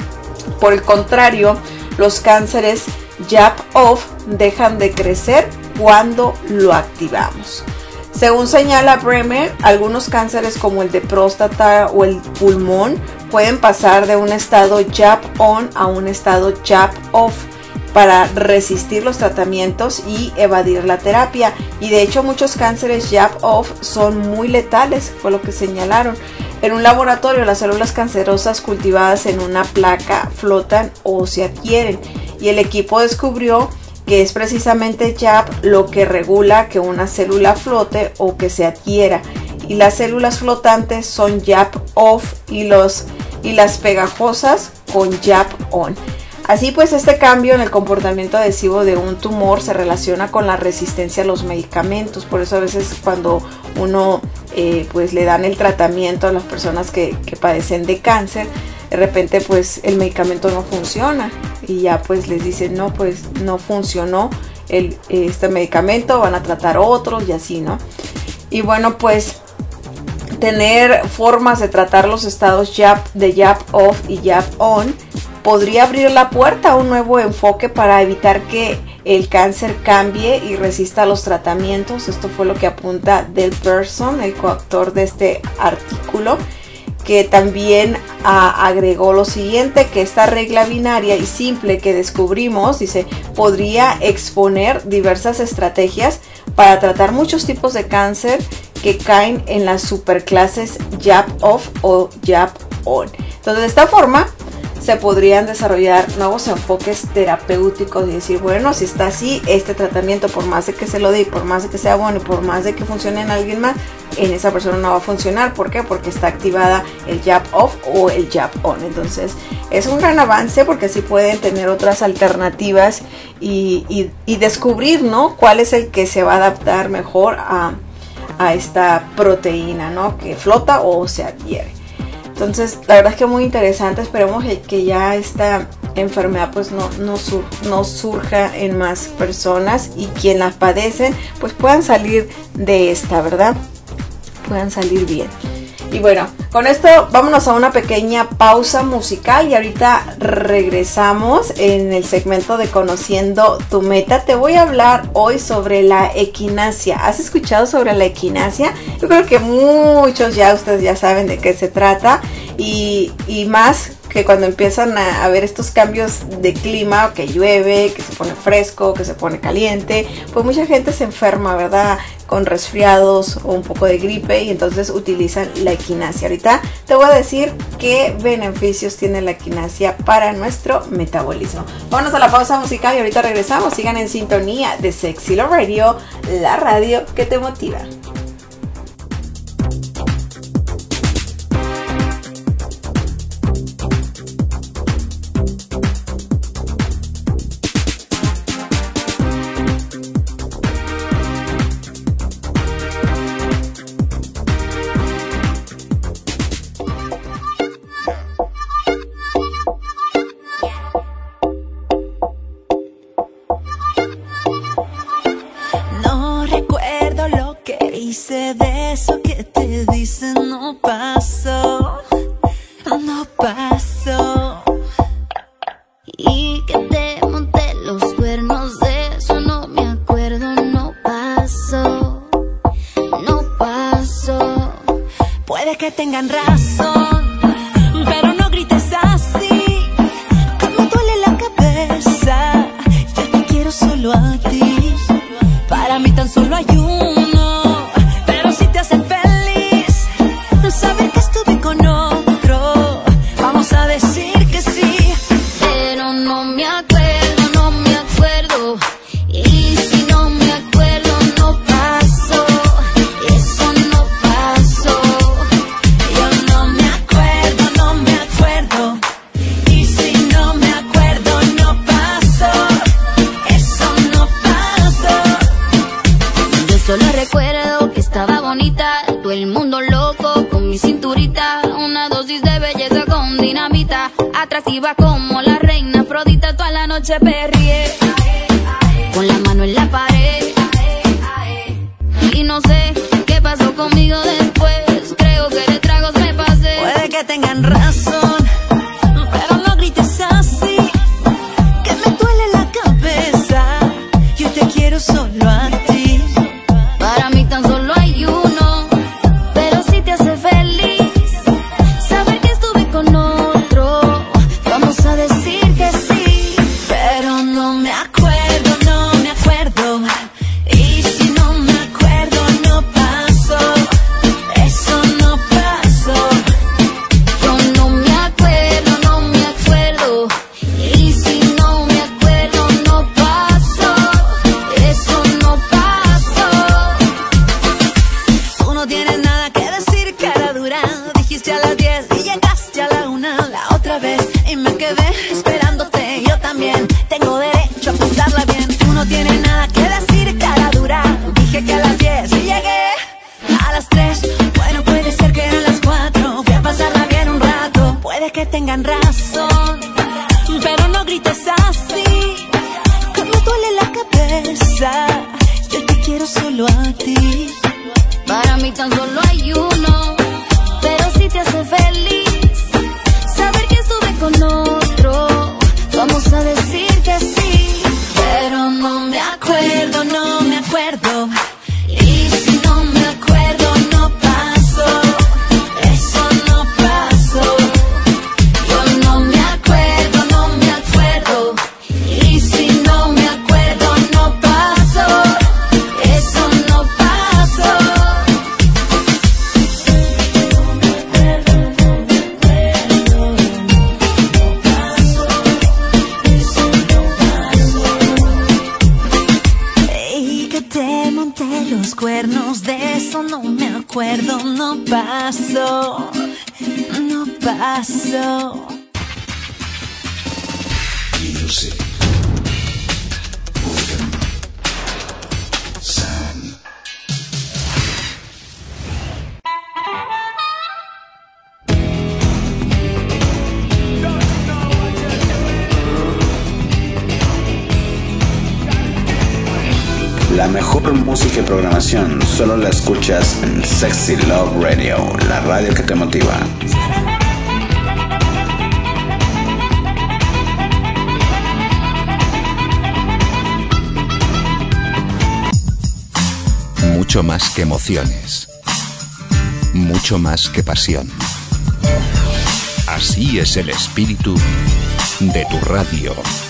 Por el contrario, los cánceres Y A P off dejan de crecer cuando lo activamos. Según señala Bremer, algunos cánceres como el de próstata o el pulmón pueden pasar de un estado Y A P on a un estado Y A P off para resistir los tratamientos y evadir la terapia. Y de hecho muchos cánceres Y A P off son muy letales, fue lo que señalaron. En un laboratorio, las células cancerosas cultivadas en una placa flotan o se adhieren, y el equipo descubrió que es precisamente Y A P lo que regula que una célula flote o que se adhiera, y las células flotantes son Y A P off y, los, y las pegajosas con Y A P on. Así pues, este cambio en el comportamiento adhesivo de un tumor se relaciona con la resistencia a los medicamentos. Por eso a veces cuando uno eh, pues le dan el tratamiento a las personas que, que padecen de cáncer, de repente pues el medicamento no funciona y ya pues les dicen no, pues no funcionó el, este medicamento, van a tratar otros y así, ¿no? Y bueno, pues tener formas de tratar los estados Y A P, de Y A P off y Y A P on podría abrir la puerta a un nuevo enfoque para evitar que el cáncer cambie y resista a los tratamientos. Esto fue lo que apunta Del Person, el coautor de este artículo, que también a, agregó lo siguiente, que esta regla binaria y simple que descubrimos, dice, podría exponer diversas estrategias para tratar muchos tipos de cáncer que caen en las superclases Y A P off o Y A P on. Entonces, de esta forma se podrían desarrollar nuevos enfoques terapéuticos y decir, bueno, si está así, este tratamiento, por más de que se lo dé, por más de que sea bueno y por más de que funcione en alguien más, en esa persona no va a funcionar. ¿Por qué? Porque está activada el Y A P off o el Y A P on. Entonces, es un gran avance porque así pueden tener otras alternativas y, y, y descubrir, ¿no?, cuál es el que se va a adaptar mejor a, a esta proteína, ¿no?, que flota o se adhiere. Entonces, la verdad es que muy interesante. Esperemos que ya esta enfermedad pues no, no, sur, no surja en más personas y quien la padecen pues puedan salir de esta, ¿verdad? Puedan salir bien. Y bueno, con esto vámonos a una pequeña pausa musical y ahorita regresamos en el segmento de Conociendo tu Meta. Te voy a hablar hoy sobre la equinacia. ¿Has escuchado sobre la equinacia? Yo creo que muchos ya ustedes ya saben de qué se trata y, y más que cuando empiezan a haber estos cambios de clima, que llueve, que se pone fresco, que se pone caliente, pues mucha gente se enferma, ¿verdad? Con resfriados o un poco de gripe, y entonces utilizan la equinacia. Ahorita te voy a decir qué beneficios tiene la equinacia para nuestro metabolismo. Vámonos a la pausa musical y ahorita regresamos. Sigan en sintonía de Sexy Love Radio, la radio que te motiva. De eso que te dicen no pasó, no pasó. Y que te monté los cuernos, de eso no me acuerdo, no pasó, no pasó. Puede que tengan razón, pero no grites así, que me duele la cabeza. Yo te quiero solo a ti, para mí tan solo hay uno. Saber que estuve con otro, vamos a decir que sí, pero no me acuerdo, no me acuerdo. Y si no me acuerdo, no pasó, eso no pasó. Yo no me acuerdo, no me acuerdo. Y si no me acuerdo, no pasó, eso no pasó. Yo solo recuerdo que estaba bonita, todo el mundo loco. Mi cinturita, una dosis de belleza con dinamita, atractiva como la reina Afrodita. Toda la noche perrié, con la mano en la pared, y no sé qué pasó conmigo después. Creo que de tragos me pasé. Puede que tengan razón, pero no grites así, que me duele la cabeza. Yo te quiero solo a ti, para mí tan solo hay uno. Pero si te hace feliz saber que estuve con otro, vamos a decir que sí, pero no me acuerdo, no me acuerdo. Y si no me acuerdo, no pasó, eso no pasó. Yo no me acuerdo, no me acuerdo. Y si no me acuerdo, no pasó, eso no pasó. Tú no tienes nada que decir, cara dura. Dijiste a las diez y llegaste a la una la otra vez, y me quedé esperándote. Yo también tengo derecho a pasarla bien. Tú no tienes nada que decir, cara dura. Dije que a las diez y llegué a las tres. Bueno, puede ser que eran las cuatro. Voy a pasarla bien un rato. Puede que tengan razón, pero no grites así, que me duele la cabeza. Yo te quiero solo a ti, para mí tan solo hay uno. Pero si te hace feliz saber que estuve con otro, vamos a decir que sí, pero no me acuerdo, no me acuerdo. Y si no me acuerdo, no pasó, eso no pasó. Yo no me acuerdo, no me acuerdo. Y si no me acuerdo, no pasó, eso no pasó. Y que te monté los cuernos, de eso no me acuerdo, no pasó, no pasó. Music. Organ. Sound. La mejor música y programación solo la escuchas en Sexy Love Radio, la radio que te motiva. Mucho más que emociones. Mucho más que pasión. Así es el espíritu de tu radio.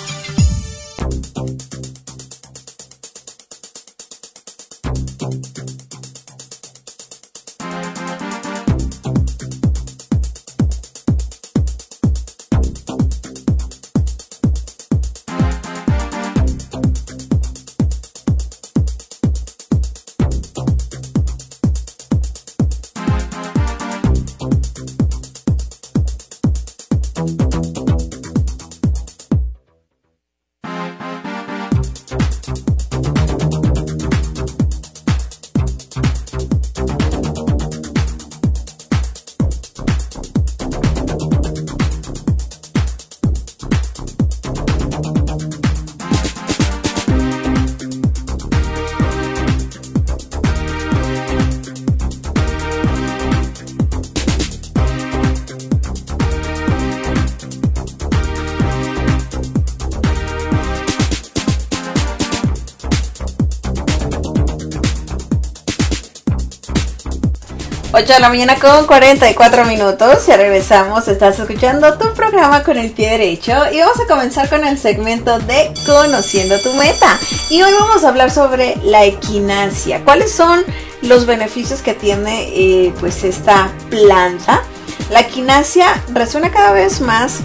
ocho de la mañana con cuarenta y cuatro minutos, ya regresamos, estás escuchando tu programa con el pie derecho y vamos a comenzar con el segmento de Conociendo tu Meta. Y hoy vamos a hablar sobre la equinacia, cuáles son los beneficios que tiene eh, pues esta planta. La equinacia resuena cada vez más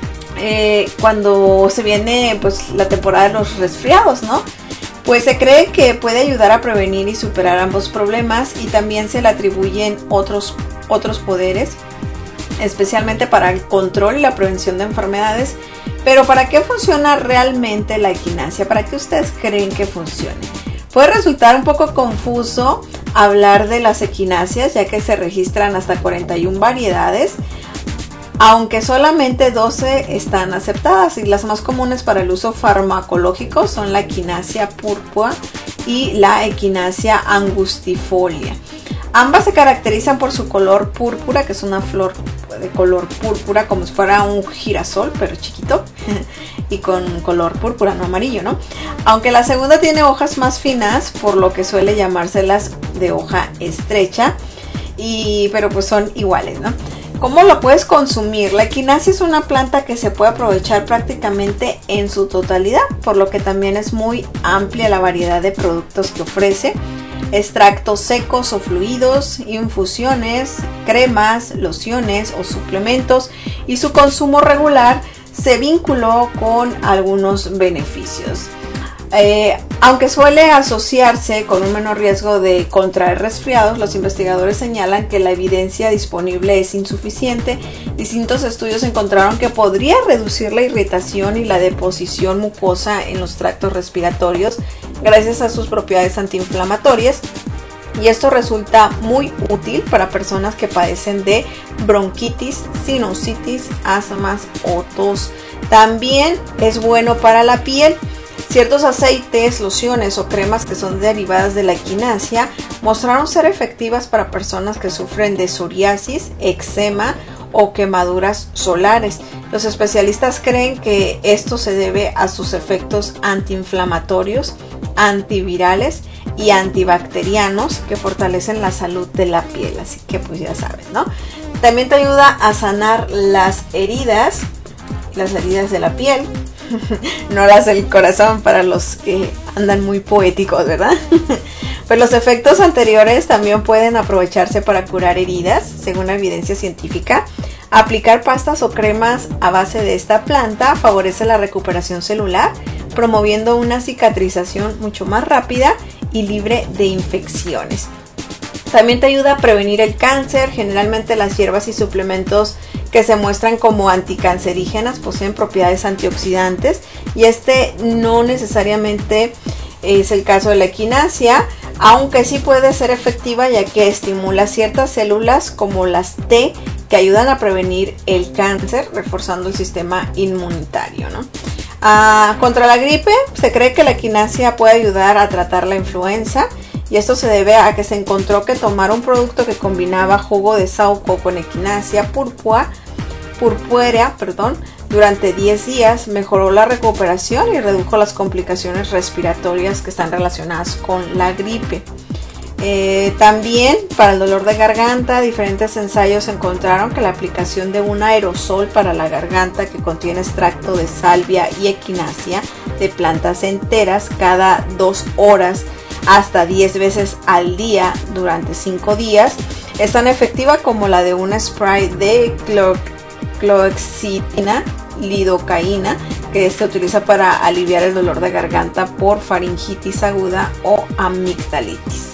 eh, cuando se viene pues la temporada de los resfriados, ¿no? Pues se cree que puede ayudar a prevenir y superar ambos problemas y también se le atribuyen otros, otros poderes, especialmente para el control y la prevención de enfermedades. Pero ¿para qué funciona realmente la equinacia? ¿Para qué ustedes creen que funcione? Puede resultar un poco confuso hablar de las equinacias, ya que se registran hasta cuarenta y una variedades, aunque solamente doce están aceptadas, y las más comunes para el uso farmacológico son la equinacia purpura y la equinacia angustifolia. Ambas se caracterizan por su color púrpura, que es una flor de color púrpura como si fuera un girasol, pero chiquito y con color púrpura, no amarillo, ¿no? Aunque la segunda tiene hojas más finas, por lo que suele llamárselas de hoja estrecha, y, pero pues son iguales, ¿no? ¿Cómo lo puedes consumir? La equinacia es una planta que se puede aprovechar prácticamente en su totalidad, por lo que también es muy amplia la variedad de productos que ofrece. Extractos secos o fluidos, infusiones, cremas, lociones o suplementos, y su consumo regular se vinculó con algunos beneficios. Eh, aunque suele asociarse con un menor riesgo de contraer resfriados, los investigadores señalan que la evidencia disponible es insuficiente. Distintos estudios encontraron que podría reducir la irritación y la deposición mucosa en los tractos respiratorios gracias a sus propiedades antiinflamatorias, y esto resulta muy útil para personas que padecen de bronquitis, sinusitis, asmas o tos. También es bueno para la piel. Ciertos aceites, lociones o cremas que son derivadas de la equinacia mostraron ser efectivas para personas que sufren de psoriasis, eczema o quemaduras solares. Los especialistas creen que esto se debe a sus efectos antiinflamatorios, antivirales y antibacterianos que fortalecen la salud de la piel. Así que pues ya sabes, ¿no? También te ayuda a sanar las heridas, las heridas de la piel. No las del corazón para los que andan muy poéticos, ¿verdad? Pues los efectos anteriores también pueden aprovecharse para curar heridas, según la evidencia científica. Aplicar pastas o cremas a base de esta planta favorece la recuperación celular, promoviendo una cicatrización mucho más rápida y libre de infecciones. También te ayuda a prevenir el cáncer. Generalmente las hierbas y suplementos que se muestran como anticancerígenas poseen propiedades antioxidantes, y este no necesariamente es el caso de la equinacia, aunque sí puede ser efectiva ya que estimula ciertas células como las T que ayudan a prevenir el cáncer, reforzando el sistema inmunitario, ¿no? Ah, contra la gripe, se cree que la equinacia puede ayudar a tratar la influenza, y esto se debe a que se encontró que tomar un producto que combinaba jugo de saúco con equinacia purpura, purpurea, perdón, durante diez días mejoró la recuperación y redujo las complicaciones respiratorias que están relacionadas con la gripe. Eh, también para el dolor de garganta, diferentes ensayos encontraron que la aplicación de un aerosol para la garganta que contiene extracto de salvia y equinacia de plantas enteras cada dos horas hasta diez veces al día durante cinco días es tan efectiva como la de un spray de clor clorexidina lidocaína que se utiliza para aliviar el dolor de garganta por faringitis aguda o amigdalitis.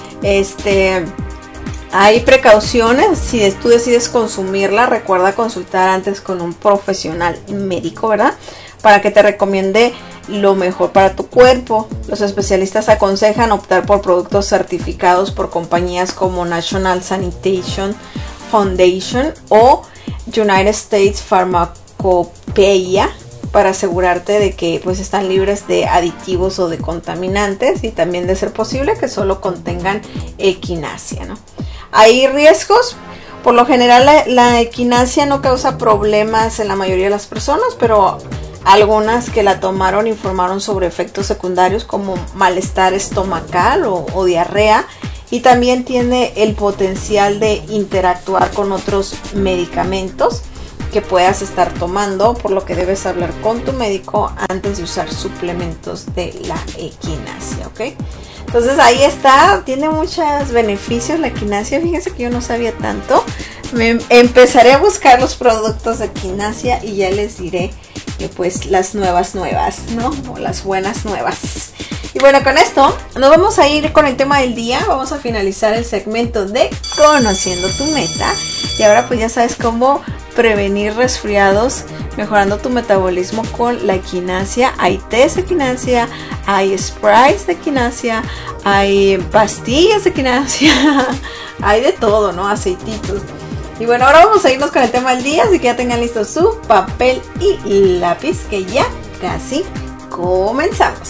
Este, hay precauciones. Si tú decides consumirla, recuerda consultar antes con un profesional médico, ¿verdad? Para que te recomiende lo mejor para tu cuerpo. Los especialistas aconsejan optar por productos certificados por compañías como National Sanitation Foundation o United States Pharmacopeia para asegurarte de que pues están libres de aditivos o de contaminantes, y también, de ser posible, que solo contengan equinacia, ¿no? Hay riesgos. Por lo general la, la equinacia no causa problemas en la mayoría de las personas, pero algunas que la tomaron informaron sobre efectos secundarios como malestar estomacal o, o diarrea, y también tiene el potencial de interactuar con otros medicamentos que puedas estar tomando, por lo que debes hablar con tu médico antes de usar suplementos de la equinacia, ¿ok? Entonces ahí está, tiene muchos beneficios la equinacia. Fíjense que yo no sabía tanto. Me empezaré a buscar los productos de equinacia y ya les diré que pues las nuevas nuevas, ¿no? O las buenas nuevas. Y bueno, con esto nos vamos a ir con el tema del día. Vamos a finalizar el segmento de Conociendo tu Meta. Y ahora pues ya sabes cómo prevenir resfriados mejorando tu metabolismo con la equinacia. Hay test de equinacia, hay sprays de equinacia, hay pastillas de equinacia, hay de todo, ¿no? Aceititos. Y bueno, ahora vamos a irnos con el tema del día, así que ya tengan listo su papel y lápiz, que ya casi comenzamos.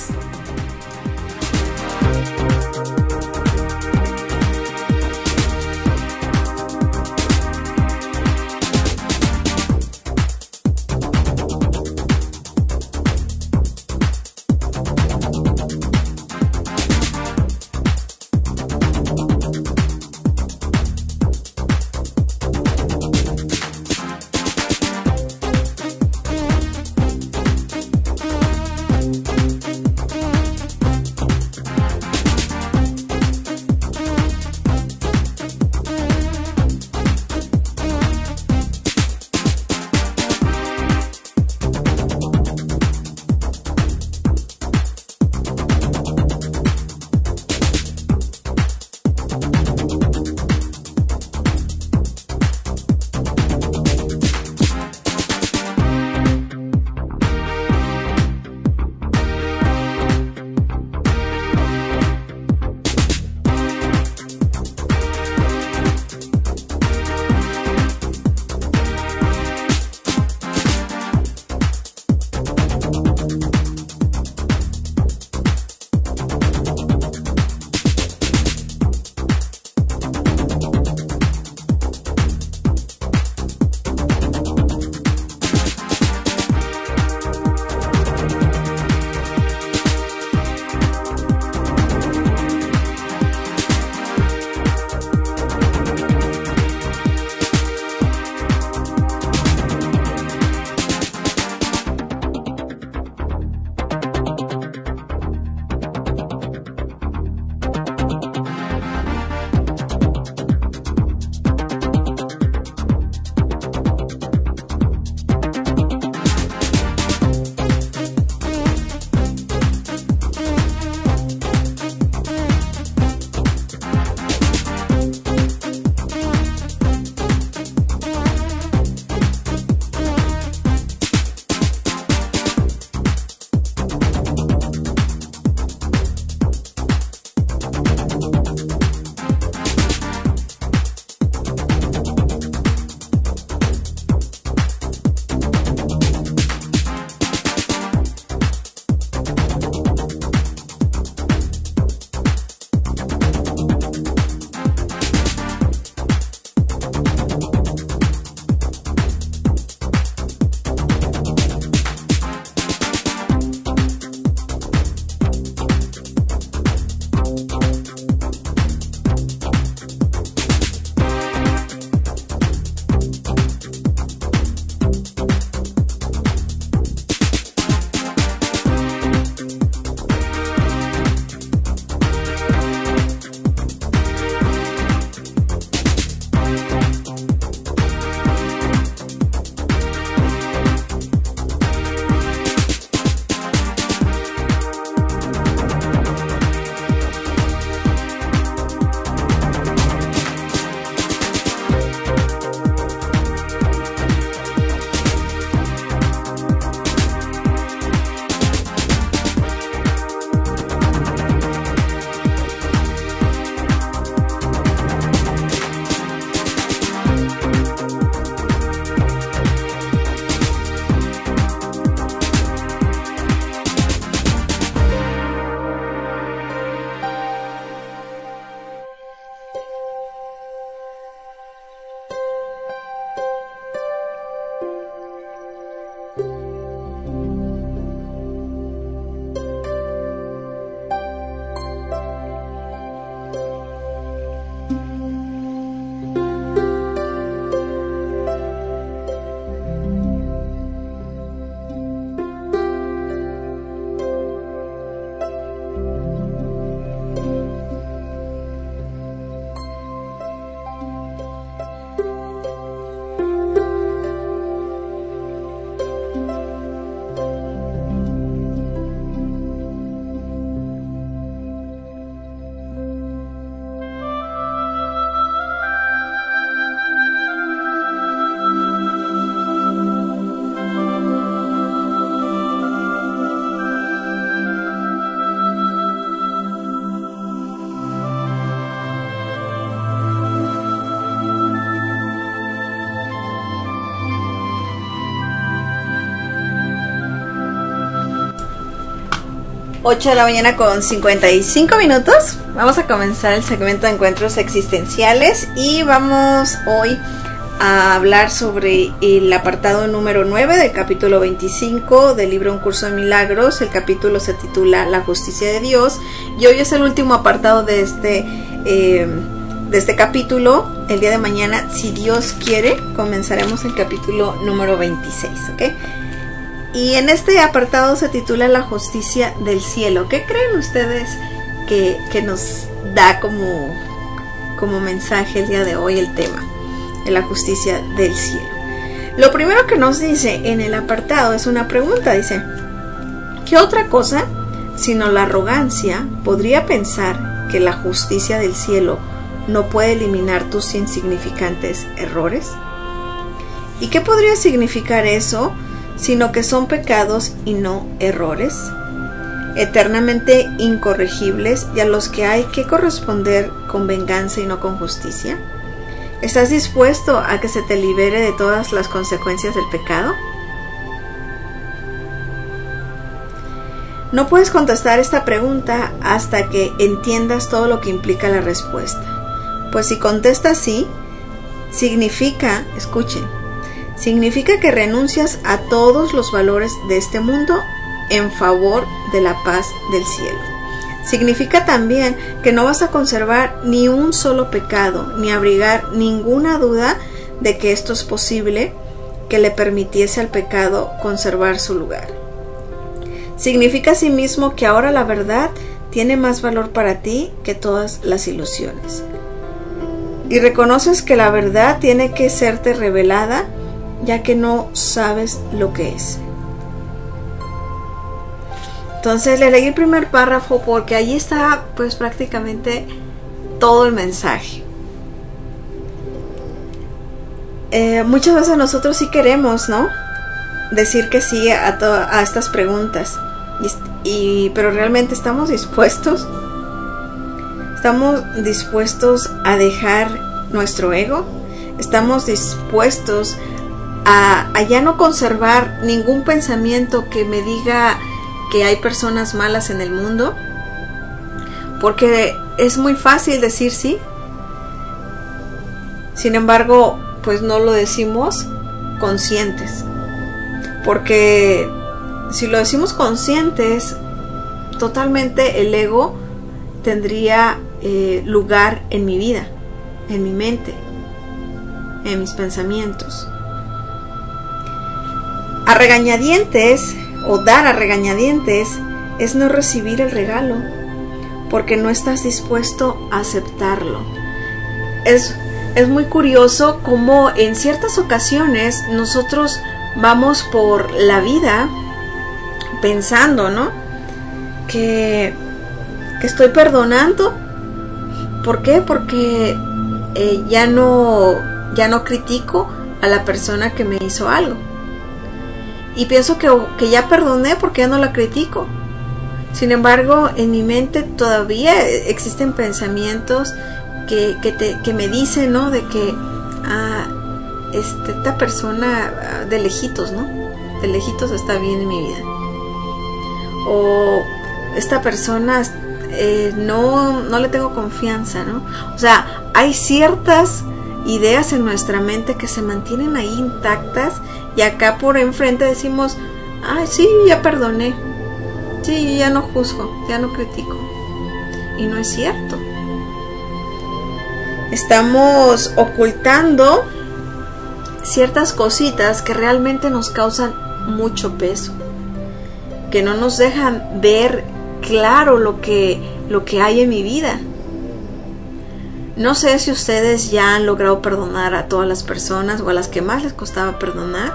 ocho de la mañana con cincuenta y cinco minutos. Vamos a comenzar el segmento de encuentros existenciales y vamos hoy a hablar sobre el apartado número nueve del capítulo veinticinco del libro Un Curso de Milagros. El capítulo se titula La Justicia de Dios y hoy es el último apartado de este eh, de este capítulo. El día de mañana, si Dios quiere, comenzaremos el capítulo número veintiséis, ¿ok? Y en este apartado se titula La Justicia del Cielo. ¿Qué creen ustedes que, que nos da como, como mensaje el día de hoy el tema de la justicia del cielo? Lo primero que nos dice en el apartado es una pregunta. Dice: ¿qué otra cosa sino la arrogancia podría pensar que la justicia del cielo no puede eliminar tus insignificantes errores? ¿Y qué podría significar eso sino que son pecados y no errores, eternamente incorregibles y a los que hay que corresponder con venganza y no con justicia? ¿Estás dispuesto a que se te libere de todas las consecuencias del pecado? No puedes contestar esta pregunta hasta que entiendas todo lo que implica la respuesta. Pues si contestas sí, significa, escuchen, significa que renuncias a todos los valores de este mundo en favor de la paz del cielo. Significa también que no vas a conservar ni un solo pecado, ni abrigar ninguna duda de que esto es posible, que le permitiese al pecado conservar su lugar. Significa asimismo que ahora la verdad tiene más valor para ti que todas las ilusiones. Y reconoces que la verdad tiene que serte revelada, ya que no sabes lo que es. Entonces le leí el primer párrafo porque allí está pues prácticamente todo el mensaje. Eh, muchas veces nosotros sí queremos, ¿no?, decir que sí a, to- a estas preguntas, y, y, pero realmente estamos dispuestos, estamos dispuestos a dejar nuestro ego, estamos dispuestos A, a ya no conservar ningún pensamiento que me diga que hay personas malas en el mundo, porque es muy fácil decir sí, sin embargo pues no lo decimos conscientes, porque si lo decimos conscientes, totalmente el ego tendría eh, lugar en mi vida, en mi mente, en mis pensamientos. A regañadientes, o dar a regañadientes, es no recibir el regalo, porque no estás dispuesto a aceptarlo. Es, es muy curioso cómo en ciertas ocasiones nosotros vamos por la vida pensando, ¿no?, que, que estoy perdonando. ¿Por qué? Porque eh, ya no, ya no critico a la persona que me hizo algo. Y pienso que, que ya perdoné porque ya no la critico. Sin embargo, en mi mente todavía existen pensamientos que, que, te, que me dicen, ¿no?, de que ah, este, esta persona ah, de lejitos, ¿no? De lejitos está bien en mi vida. O esta persona eh, no, no le tengo confianza, ¿no? O sea, hay ciertas ideas en nuestra mente que se mantienen ahí intactas. Y acá por enfrente decimos: ay, sí, ya perdoné, sí, ya no juzgo, ya no critico. Y no es cierto. Estamos ocultando ciertas cositas que realmente nos causan mucho peso, que no nos dejan ver claro lo que, lo que hay en mi vida. No sé si ustedes ya han logrado perdonar a todas las personas o a las que más les costaba perdonar.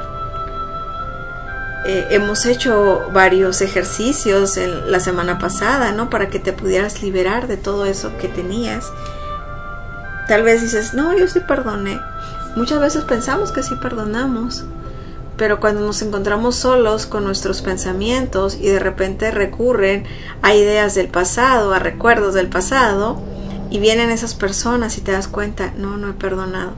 Eh, hemos hecho varios ejercicios en la semana pasada, ¿no?, para que te pudieras liberar de todo eso que tenías. Tal vez dices: no, yo sí perdoné. Muchas veces pensamos que sí perdonamos, pero cuando nos encontramos solos con nuestros pensamientos y de repente recurren a ideas del pasado, a recuerdos del pasado, y vienen esas personas y te das cuenta: no, no he perdonado.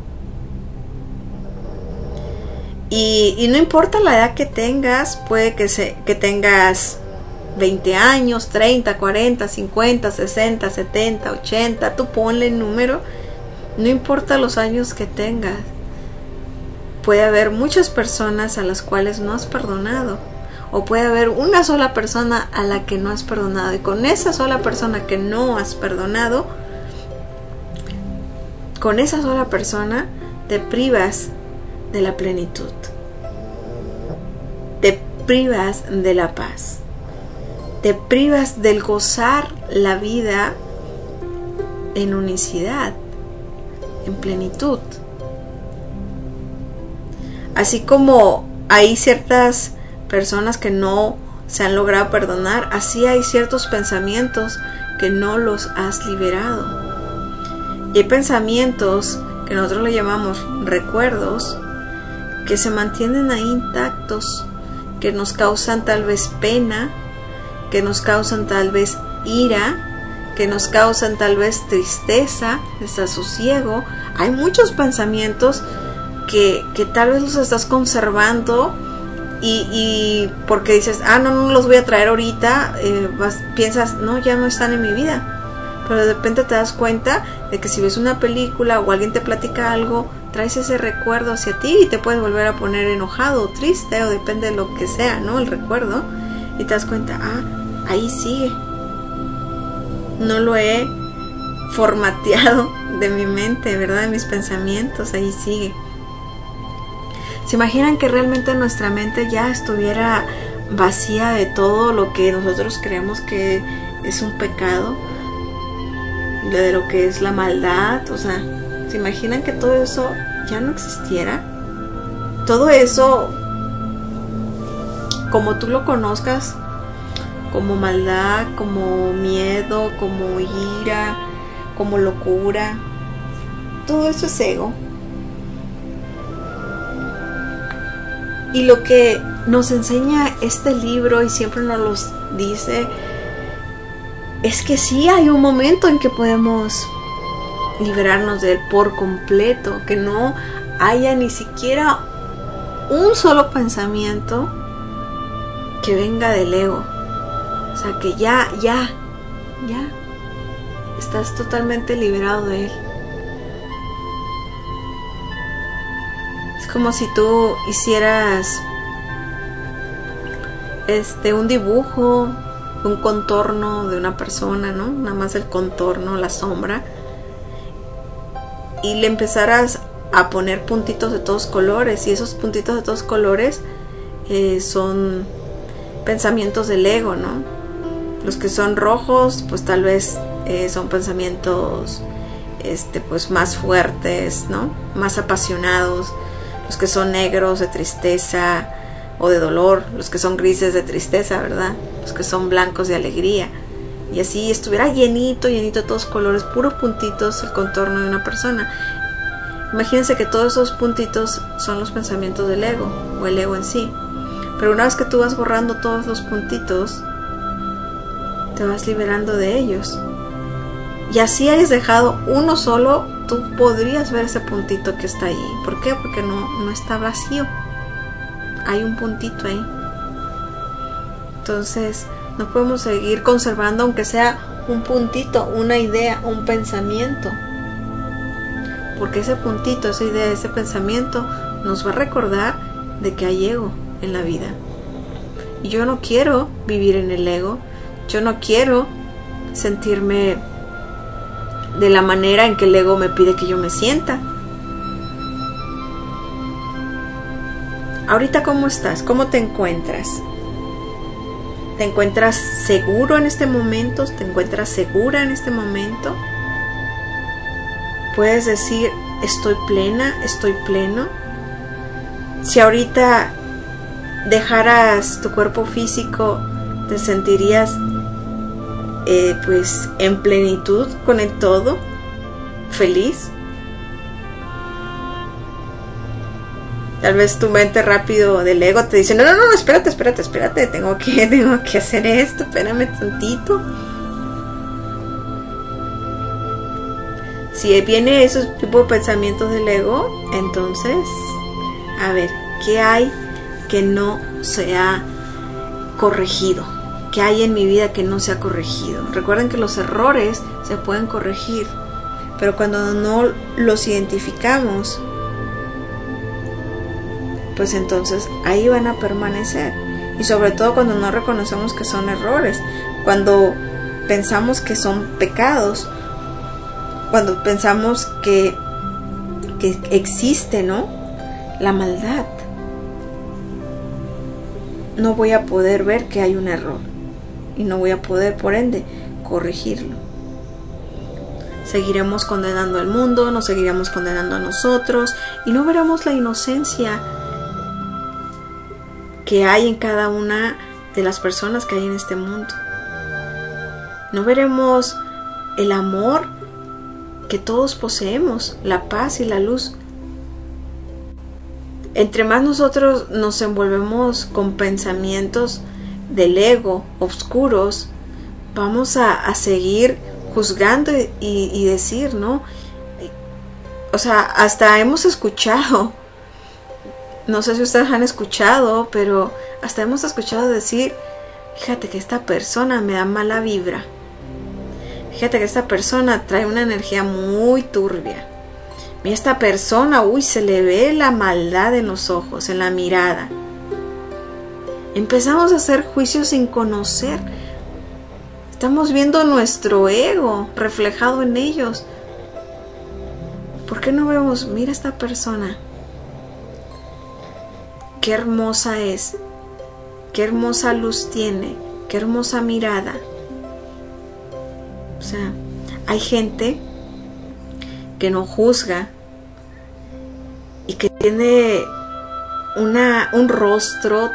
Y, y no importa la edad que tengas, puede que, se, que tengas veinte años, treinta, cuarenta, cincuenta, sesenta, setenta, ochenta, tú ponle el número, no importa los años que tengas. Puede haber muchas personas a las cuales no has perdonado, o puede haber una sola persona a la que no has perdonado, y con esa sola persona que no has perdonado, con esa sola persona te privas de la plenitud, te privas de la paz, te privas del gozar la vida en unicidad, en plenitud. Así como hay ciertas personas que no se han logrado perdonar, así hay ciertos pensamientos que no los has liberado. Y hay pensamientos que nosotros le llamamos recuerdos, que se mantienen ahí intactos, que nos causan tal vez pena, que nos causan tal vez ira, que nos causan tal vez tristeza, desasosiego. Hay muchos pensamientos que, que tal vez los estás conservando y, y porque dices, ah, no, no los voy a traer ahorita, eh, vas, piensas, no, ya no están en mi vida. Pero de repente te das cuenta de que si ves una película o alguien te platica algo, traes ese recuerdo hacia ti y te puedes volver a poner enojado o triste, o depende de lo que sea, ¿no? El recuerdo. Y te das cuenta, ah, ahí sigue. No lo he formateado de mi mente, ¿verdad? De mis pensamientos, ahí sigue. ¿Se imaginan que realmente nuestra mente ya estuviera vacía de todo lo que nosotros creemos que es un pecado? De lo que es la maldad, o sea, ¿se imaginan que todo eso ya no existiera? Todo eso, como tú lo conozcas, como maldad, como miedo, como ira, como locura, todo eso es ego. Y lo que nos enseña este libro, y siempre nos lo dice, es que sí hay un momento en que podemos liberarnos de él por completo, que no haya ni siquiera un solo pensamiento que venga del ego. O sea, que ya, ya, ya estás totalmente liberado de él. Es como si tú hicieras este un dibujo, un contorno de una persona, ¿no? Nada más el contorno, la sombra, y le empezaras a poner puntitos de todos colores, y esos puntitos de todos colores eh, son pensamientos del ego, ¿no? Los que son rojos, pues tal vez eh, son pensamientos este, pues más fuertes, ¿no? Más apasionados. Los que son negros, de tristeza o de dolor. Los que son grises, de tristeza, ¿verdad? Los que son blancos, de alegría. Y así estuviera llenito, llenito de todos colores, puros puntitos, el contorno de una persona. Imagínense que todos esos puntitos son los pensamientos del ego, o el ego en sí. Pero una vez que tú vas borrando todos los puntitos, te vas liberando de ellos. Y así hayas dejado uno solo, tú podrías ver ese puntito que está ahí. ¿Por qué? Porque no, no está vacío. Hay un puntito ahí. Entonces, no podemos seguir conservando, aunque sea un puntito, una idea, un pensamiento. Porque ese puntito, esa idea, ese pensamiento nos va a recordar de que hay ego en la vida. Y yo no quiero vivir en el ego. Yo no quiero sentirme de la manera en que el ego me pide que yo me sienta. Ahorita, ¿cómo estás? ¿Cómo te encuentras? ¿Te encuentras seguro en este momento? ¿Te encuentras segura en este momento? Puedes decir, estoy plena, estoy pleno. Si ahorita dejaras tu cuerpo físico, te sentirías eh, pues en plenitud con el todo, feliz. Tal vez tu mente rápido del ego te dice, no, no, no, espérate, espérate, espérate, tengo que, tengo que hacer esto, espérame tantito. Si viene esos tipos de pensamientos del ego, entonces, a ver, ¿qué hay que no se ha corregido? que hay en mi vida que no se ha corregido. Recuerden que los errores se pueden corregir, pero cuando no los identificamos, pues entonces ahí van a permanecer. Y sobre todo cuando no reconocemos que son errores, cuando pensamos que son pecados, cuando pensamos que, que existe, ¿no?, la maldad, no voy a poder ver que hay un error y no voy a poder, por ende, corregirlo. Seguiremos condenando al mundo, nos seguiremos condenando a nosotros y no veremos la inocencia que hay en cada una de las personas que hay en este mundo. No veremos el amor que todos poseemos, la paz y la luz. Entre más nosotros nos envolvemos con pensamientos del ego oscuros, vamos a, a seguir juzgando y, y, y decir, ¿no? O sea, hasta hemos escuchado, no sé si ustedes han escuchado, pero hasta hemos escuchado decir, fíjate que esta persona me da mala vibra. Fíjate que esta persona trae una energía muy turbia. Y esta persona, uy, se le ve la maldad en los ojos, en la mirada. Empezamos a hacer juicios sin conocer. Estamos viendo nuestro ego reflejado en ellos. ¿Por qué no vemos, mira esta persona? Qué hermosa es, qué hermosa luz tiene, qué hermosa mirada. O sea, hay gente que no juzga y que tiene una, un rostro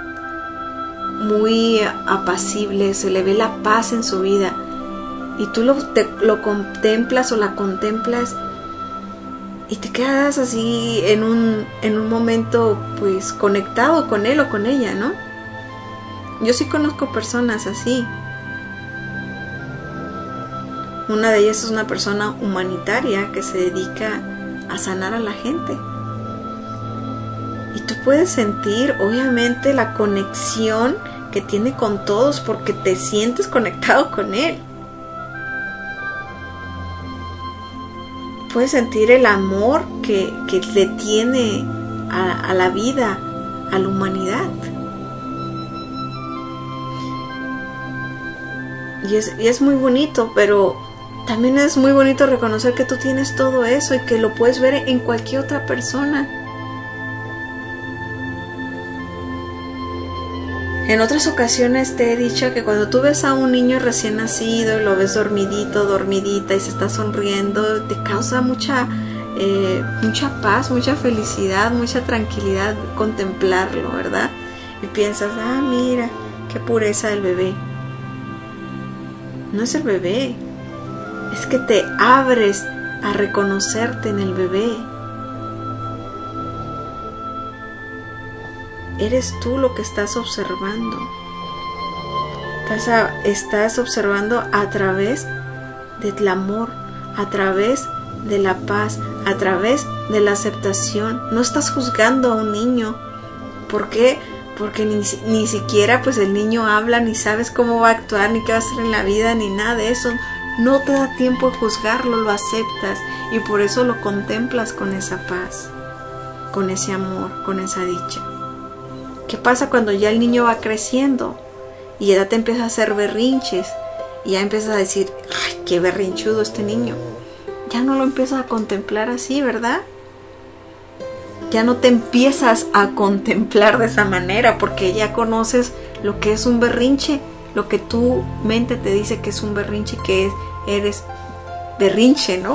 muy apacible, se le ve la paz en su vida y tú lo, te, lo contemplas o la contemplas y te quedas así en un, en un momento pues conectado con él o con ella, ¿no? Yo sí conozco personas así. Una de ellas es una persona humanitaria que se dedica a sanar a la gente. Y tú puedes sentir, obviamente, la conexión que tiene con todos porque te sientes conectado con él. Puedes sentir el amor que, que le tiene a, a la vida, a la humanidad. Y es, y es muy bonito, pero también es muy bonito reconocer que tú tienes todo eso y que lo puedes ver en cualquier otra persona. En otras ocasiones te he dicho que cuando tú ves a un niño recién nacido y lo ves dormidito, dormidita y se está sonriendo, te causa mucha, eh, mucha paz, mucha felicidad, mucha tranquilidad contemplarlo, ¿verdad? Y piensas, ah, mira, qué pureza del bebé. No es el bebé, es que te abres a reconocerte en el bebé. Eres tú lo que estás observando. Estás, a, estás observando a través del amor, a través de la paz, a través de la aceptación. No estás juzgando a un niño. ¿Por qué? Porque ni, ni siquiera pues el niño habla, ni sabes cómo va a actuar, ni qué va a hacer en la vida, ni nada de eso. No te da tiempo de juzgarlo, lo aceptas y por eso lo contemplas con esa paz, con ese amor, con esa dicha. ¿Qué pasa cuando ya el niño va creciendo y ya te empieza a hacer berrinches y ya empiezas a decir, ay, qué berrinchudo este niño? Ya no lo empiezas a contemplar así, ¿verdad? Ya no te empiezas a contemplar de esa manera porque ya conoces lo que es un berrinche, lo que tu mente te dice que es un berrinche, que es, eres berrinche, ¿no?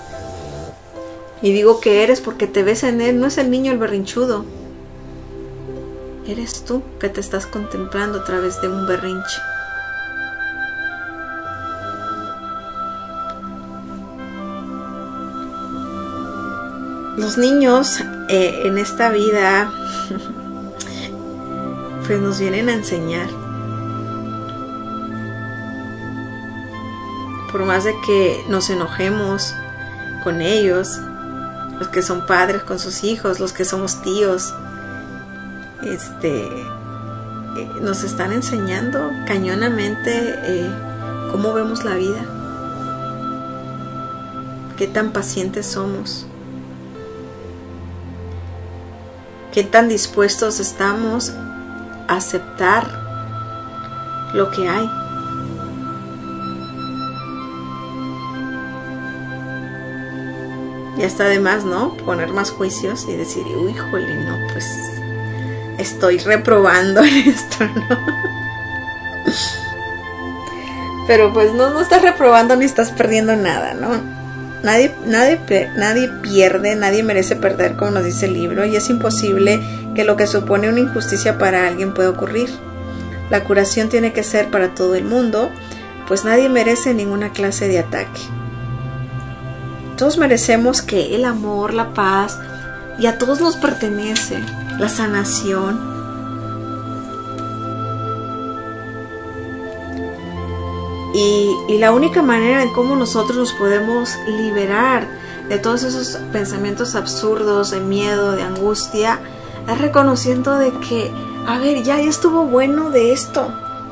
Y digo que eres porque te ves en él, no es el niño el berrinchudo. Eres tú que te estás contemplando a través de un berrinche. Los niños eh, en esta vida pues nos vienen a enseñar. Por más de que nos enojemos con ellos, los que son padres con sus hijos, los que somos tíos, este, eh, nos están enseñando cañonamente eh, cómo vemos la vida, qué tan pacientes somos, qué tan dispuestos estamos a aceptar lo que hay. Ya está de más, ¿no? Poner más juicios y decir, uy, híjole, no, pues estoy reprobando esto, ¿no? Pero pues no, no estás reprobando ni estás perdiendo nada, ¿no? Nadie, nadie, nadie pierde, nadie merece perder, como nos dice el libro, y es imposible que lo que supone una injusticia para alguien pueda ocurrir. La curación tiene que ser para todo el mundo, pues nadie merece ninguna clase de ataque. Todos merecemos que el amor, la paz, y a todos nos pertenece la sanación. Y, y la única manera en cómo nosotros nos podemos liberar de todos esos pensamientos absurdos, de miedo, de angustia, es reconociendo de que, a ver, ya, ya estuvo bueno de esto.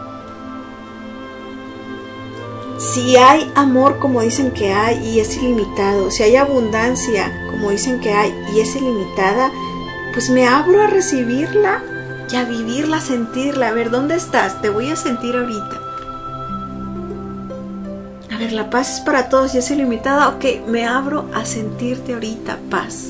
Si hay amor como dicen que hay y es ilimitado, si hay abundancia como dicen que hay y es ilimitada, pues me abro a recibirla y a vivirla, a sentirla. A ver, ¿dónde estás? Te voy a sentir ahorita. A ver, la paz es para todos y es ilimitada. Ok, me abro a sentirte ahorita, paz.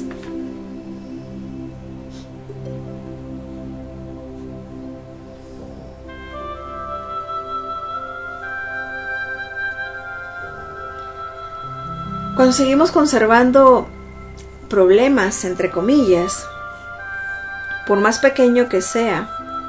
Cuando seguimos conservando problemas, entre comillas, por más pequeño que sea,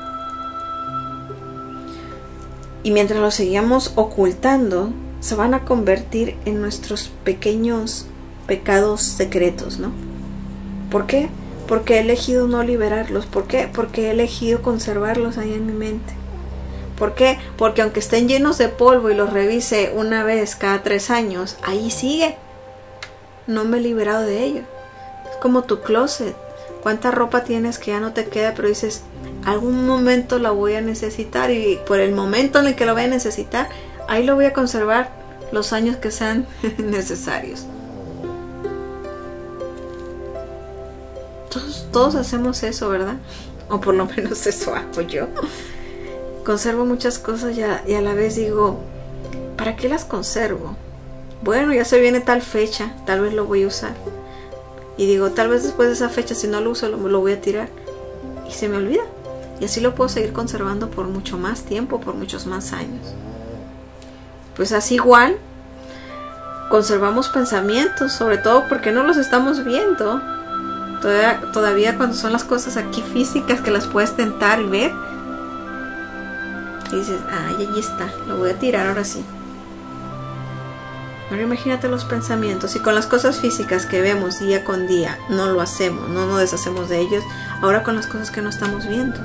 y mientras los seguimos ocultando, se van a convertir en nuestros pequeños pecados secretos, ¿no? ¿Por qué? Porque he elegido no liberarlos. ¿Por qué? Porque he elegido conservarlos ahí en mi mente. ¿Por qué? Porque aunque estén llenos de polvo y los revise una vez cada tres años, ahí sigue. No me he liberado de ello. Es como tu closet. ¿Cuánta ropa tienes que ya no te queda? Pero dices, algún momento la voy a necesitar, y por el momento en el que lo voy a necesitar, ahí lo voy a conservar los años que sean necesarios. Todos, todos hacemos eso, ¿verdad? O por lo menos eso hago yo. Conservo muchas cosas y a, y a la vez digo, ¿para qué las conservo? Bueno, ya se viene tal fecha, tal vez lo voy a usar. Y digo, tal vez después de esa fecha, si no lo uso, lo, lo voy a tirar. Y se me olvida. Y así lo puedo seguir conservando por mucho más tiempo, por muchos más años. Pues así igual, conservamos pensamientos, sobre todo porque no los estamos viendo. Todavía, todavía cuando son las cosas aquí físicas que las puedes tentar y ver. Y dices, ay, ahí está, lo voy a tirar ahora sí. Ahora imagínate los pensamientos, y con las cosas físicas que vemos día con día no lo hacemos, no nos deshacemos de ellos, ahora con las cosas que no estamos viendo.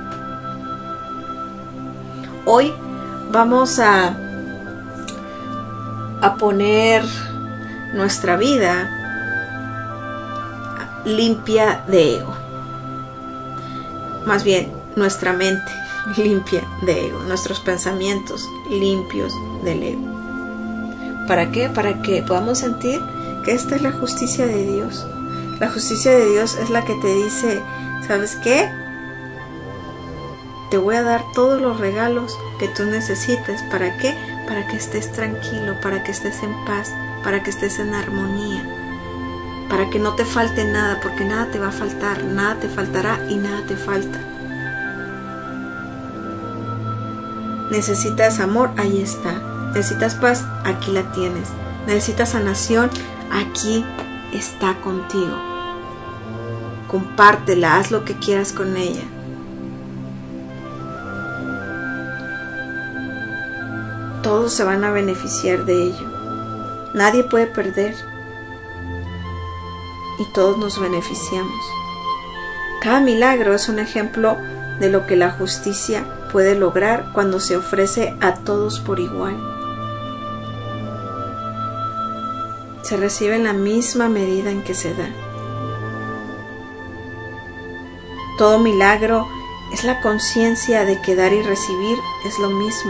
Hoy vamos a, a poner nuestra vida limpia de ego. Más bien, nuestra mente limpia de ego, nuestros pensamientos limpios del ego. ¿Para qué? Para que podamos sentir que esta es la justicia de Dios. La justicia de Dios es la que te dice, ¿sabes qué? Te voy a dar todos los regalos que tú necesites. ¿Para qué? Para que estés tranquilo, para que estés en paz, para que estés en armonía, para que no te falte nada, porque nada te va a faltar, nada te faltará y nada te falta. Necesitas amor, ahí está. Necesitas paz, aquí la tienes. Necesitas sanación, aquí está contigo. Compártela, haz lo que quieras con ella. Todos se van a beneficiar de ello. Nadie puede perder. Y todos nos beneficiamos. Cada milagro es un ejemplo de lo que la justicia puede lograr cuando se ofrece a todos por igual. Se recibe en la misma medida en que se da. Todo milagro es la conciencia de que dar y recibir es lo mismo.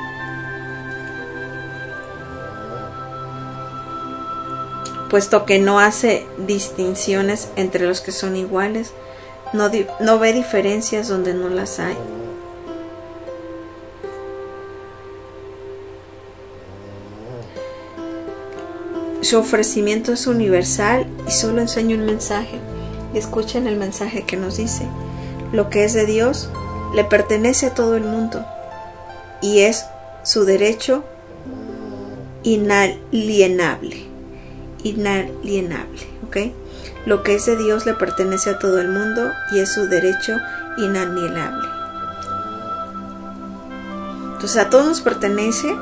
Puesto que no hace distinciones entre los que son iguales, no, di- no ve diferencias donde no las hay. Su ofrecimiento es universal y solo enseña un mensaje. Y escuchen el mensaje que nos dice: lo que es de Dios le pertenece a todo el mundo y es su derecho inalienable. Inalienable, ¿ok? Lo que es de Dios le pertenece a todo el mundo y es su derecho inalienable. Entonces a todos nos pertenece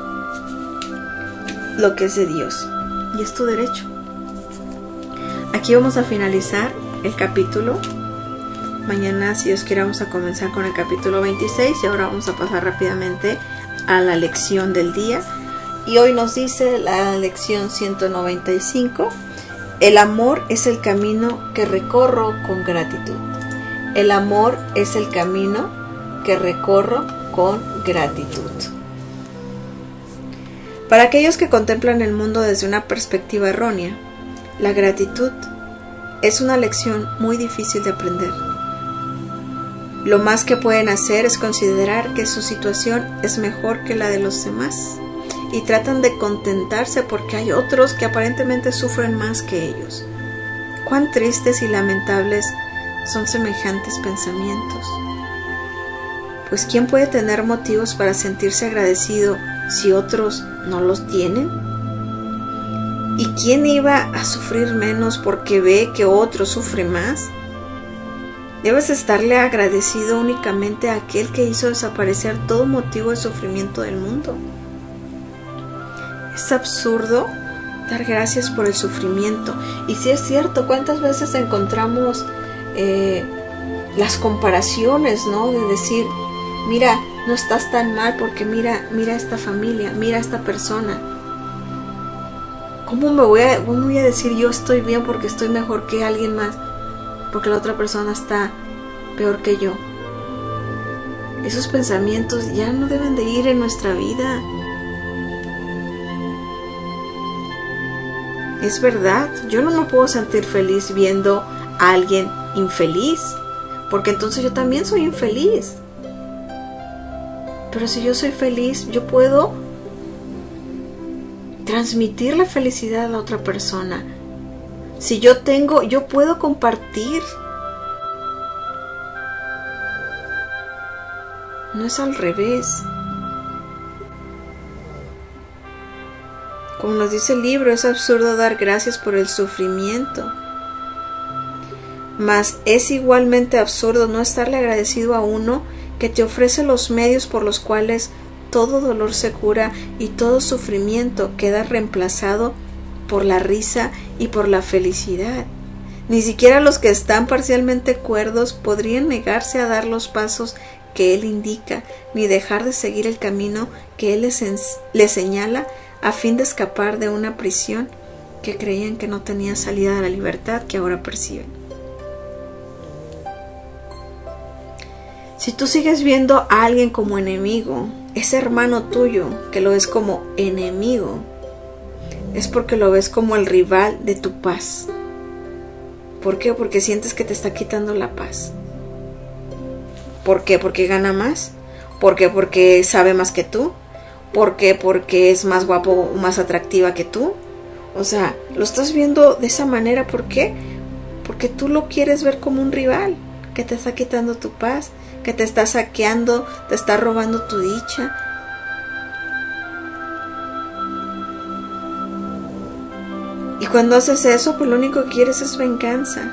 lo que es de Dios y es tu derecho. Aquí vamos a finalizar el capítulo. Mañana, si Dios quiere, vamos a comenzar con el capítulo veintiséis y ahora vamos a pasar rápidamente a la lección del día. Y hoy nos dice la lección ciento noventa y cinco: el amor es el camino que recorro con gratitud. El amor es el camino que recorro con gratitud. Para aquellos que contemplan el mundo desde una perspectiva errónea, la gratitud es una lección muy difícil de aprender. Lo más que pueden hacer es considerar que su situación es mejor que la de los demás y tratan de contentarse porque hay otros que aparentemente sufren más que ellos. Cuán tristes y lamentables son semejantes pensamientos. Pues ¿quién puede tener motivos para sentirse agradecido si otros no los tienen? ¿Y quién iba a sufrir menos porque ve que otro sufre más? Debes estarle agradecido únicamente a aquel que hizo desaparecer todo motivo de sufrimiento del mundo. Es absurdo dar gracias por el sufrimiento. Y si es cierto, ¿cuántas veces encontramos eh, las comparaciones, ¿no? De decir, mira, no estás tan mal porque mira, mira esta familia, mira esta persona. ¿Cómo me voy a, cómo voy a decir yo estoy bien porque estoy mejor que alguien más? Porque la otra persona está peor que yo. Esos pensamientos ya no deben de ir en nuestra vida. Es verdad, yo no me puedo sentir feliz viendo a alguien infeliz, porque entonces yo también soy infeliz. Pero si yo soy feliz, yo puedo transmitir la felicidad a la otra persona. Si yo tengo, yo puedo compartir. No es al revés. Como nos dice el libro, es absurdo dar gracias por el sufrimiento. Mas es igualmente absurdo no estarle agradecido a uno que te ofrece los medios por los cuales todo dolor se cura y todo sufrimiento queda reemplazado por la risa y por la felicidad. Ni siquiera los que están parcialmente cuerdos podrían negarse a dar los pasos que Él indica, ni dejar de seguir el camino que Él les, les señala a fin de escapar de una prisión que creían que no tenía salida a la libertad que ahora perciben. Si tú sigues viendo a alguien como enemigo, ese hermano tuyo que lo ves como enemigo, es porque lo ves como el rival de tu paz. ¿Por qué? Porque sientes que te está quitando la paz. ¿Por qué? Porque gana más. ¿Por qué? Porque sabe más que tú. ¿Por qué? Porque es más guapo o más atractiva que tú. O sea, lo estás viendo de esa manera. ¿Por qué? Porque tú lo quieres ver como un rival que te está quitando tu paz, que te está saqueando, te está robando tu dicha. Y cuando haces eso, pues lo único que quieres es venganza.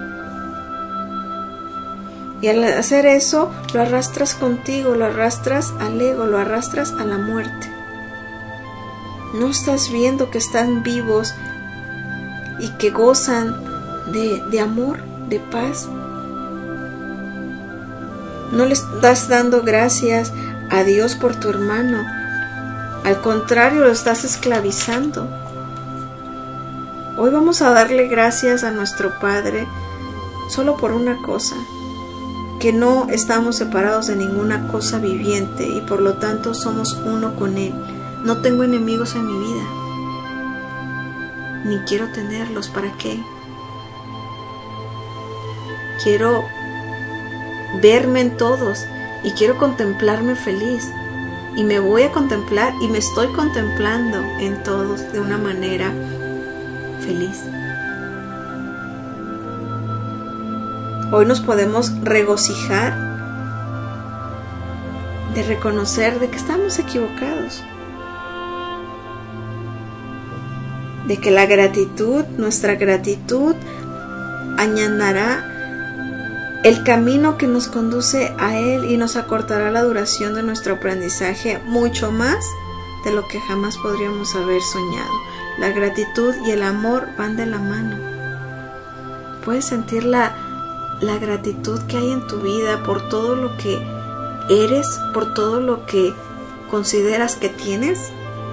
Y al hacer eso, lo arrastras contigo, lo arrastras al ego, lo arrastras a la muerte. No estás viendo que están vivos y que gozan de, de amor, de paz. No le estás dando gracias a Dios por tu hermano. Al contrario, lo estás esclavizando. Hoy vamos a darle gracias a nuestro Padre solo por una cosa. que no estamos separados de ninguna cosa viviente y por lo tanto somos uno con Él. No tengo enemigos en mi vida, ni quiero tenerlos. ¿Para qué? Quiero verme en todos y quiero contemplarme feliz. Y me voy a contemplar y me estoy contemplando en todos de una manera feliz. Hoy nos podemos regocijar de reconocer de que estamos equivocados, de que la gratitud, nuestra gratitud, allanará el camino que nos conduce a Él y nos acortará la duración de nuestro aprendizaje mucho más de lo que jamás podríamos haber soñado. La gratitud y el amor van de la mano. Puedes sentir la, la gratitud que hay en tu vida por todo lo que eres, por todo lo que consideras que tienes.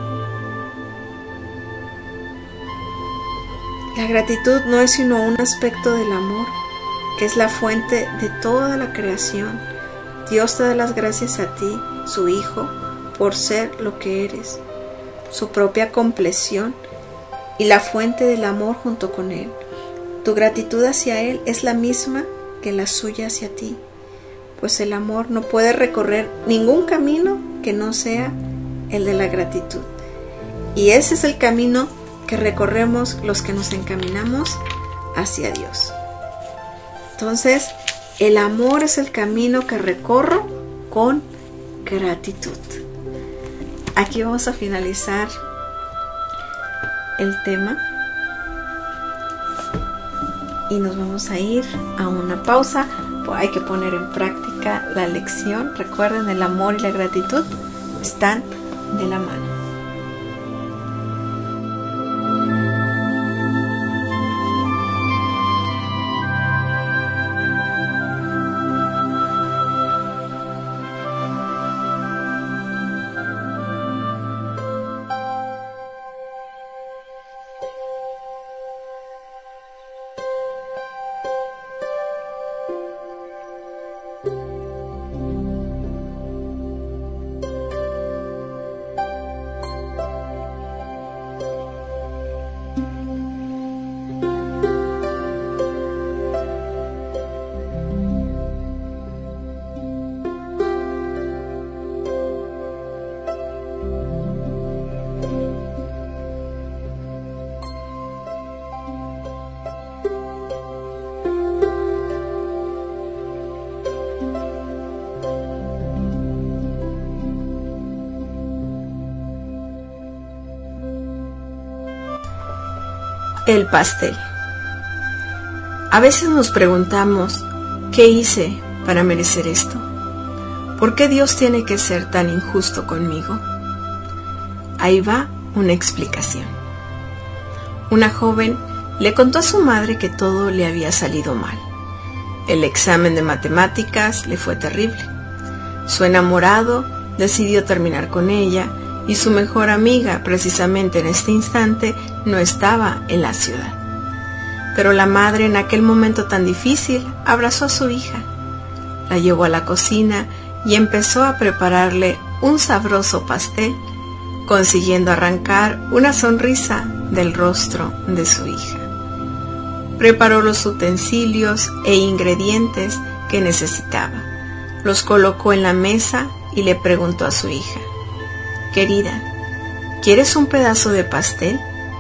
La gratitud no es sino un aspecto del amor, que es la fuente de toda la creación. Dios te da las gracias a ti, su Hijo, por ser lo que eres, su propia compleción y la fuente del amor junto con Él. Tu gratitud hacia Él es la misma que la suya hacia ti, pues el amor no puede recorrer ningún camino que no sea el de la gratitud. Y ese es el camino que recorremos los que nos encaminamos hacia Dios. Entonces, el amor es el camino que recorro con gratitud. Aquí vamos a finalizar el tema y nos vamos a ir a una pausa. Pues hay que poner en práctica la lección. Recuerden, el amor y la gratitud están de la mano. El pastel. A veces nos preguntamos, ¿qué hice para merecer esto? ¿Por qué Dios tiene que ser tan injusto conmigo? Ahí va una explicación. Una joven le contó a su madre que todo le había salido mal. El examen de matemáticas le fue terrible. Su enamorado decidió terminar con ella y su mejor amiga, precisamente en este instante, no estaba en la ciudad. Pero la madre, en aquel momento tan difícil, abrazó a su hija, la llevó a la cocina y empezó a prepararle un sabroso pastel, consiguiendo arrancar una sonrisa del rostro de su hija. Preparó los utensilios e ingredientes que necesitaba, los colocó en la mesa y le preguntó a su hija: «Querida, ¿quieres un pedazo de pastel?»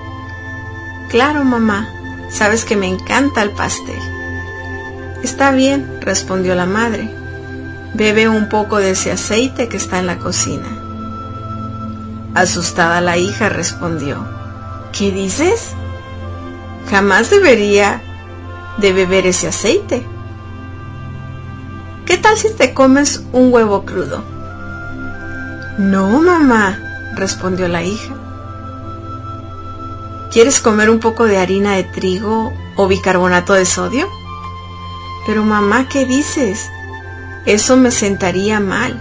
«Claro, mamá, sabes que me encanta el pastel». «Está bien», respondió la madre. «Bebe un poco de ese aceite que está en la cocina». Asustada la hija respondió: «¿Qué dices? Jamás debería de beber ese aceite. ¿Qué tal si te comes un huevo crudo?» «No, mamá», respondió la hija. ¿Quieres comer un poco de harina de trigo o bicarbonato de sodio? «Pero mamá, ¿qué dices? Eso me sentaría mal».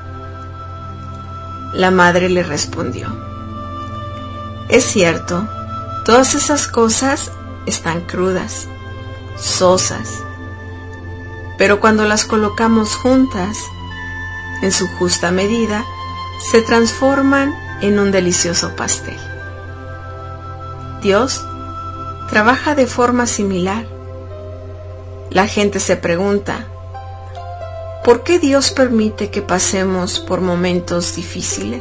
La madre le respondió: «Es cierto, todas esas cosas están crudas, sosas, pero cuando las colocamos juntas, en su justa medida, se transforman en un delicioso pastel. Dios trabaja de forma similar. La gente se pregunta, ¿por qué Dios permite que pasemos por momentos difíciles?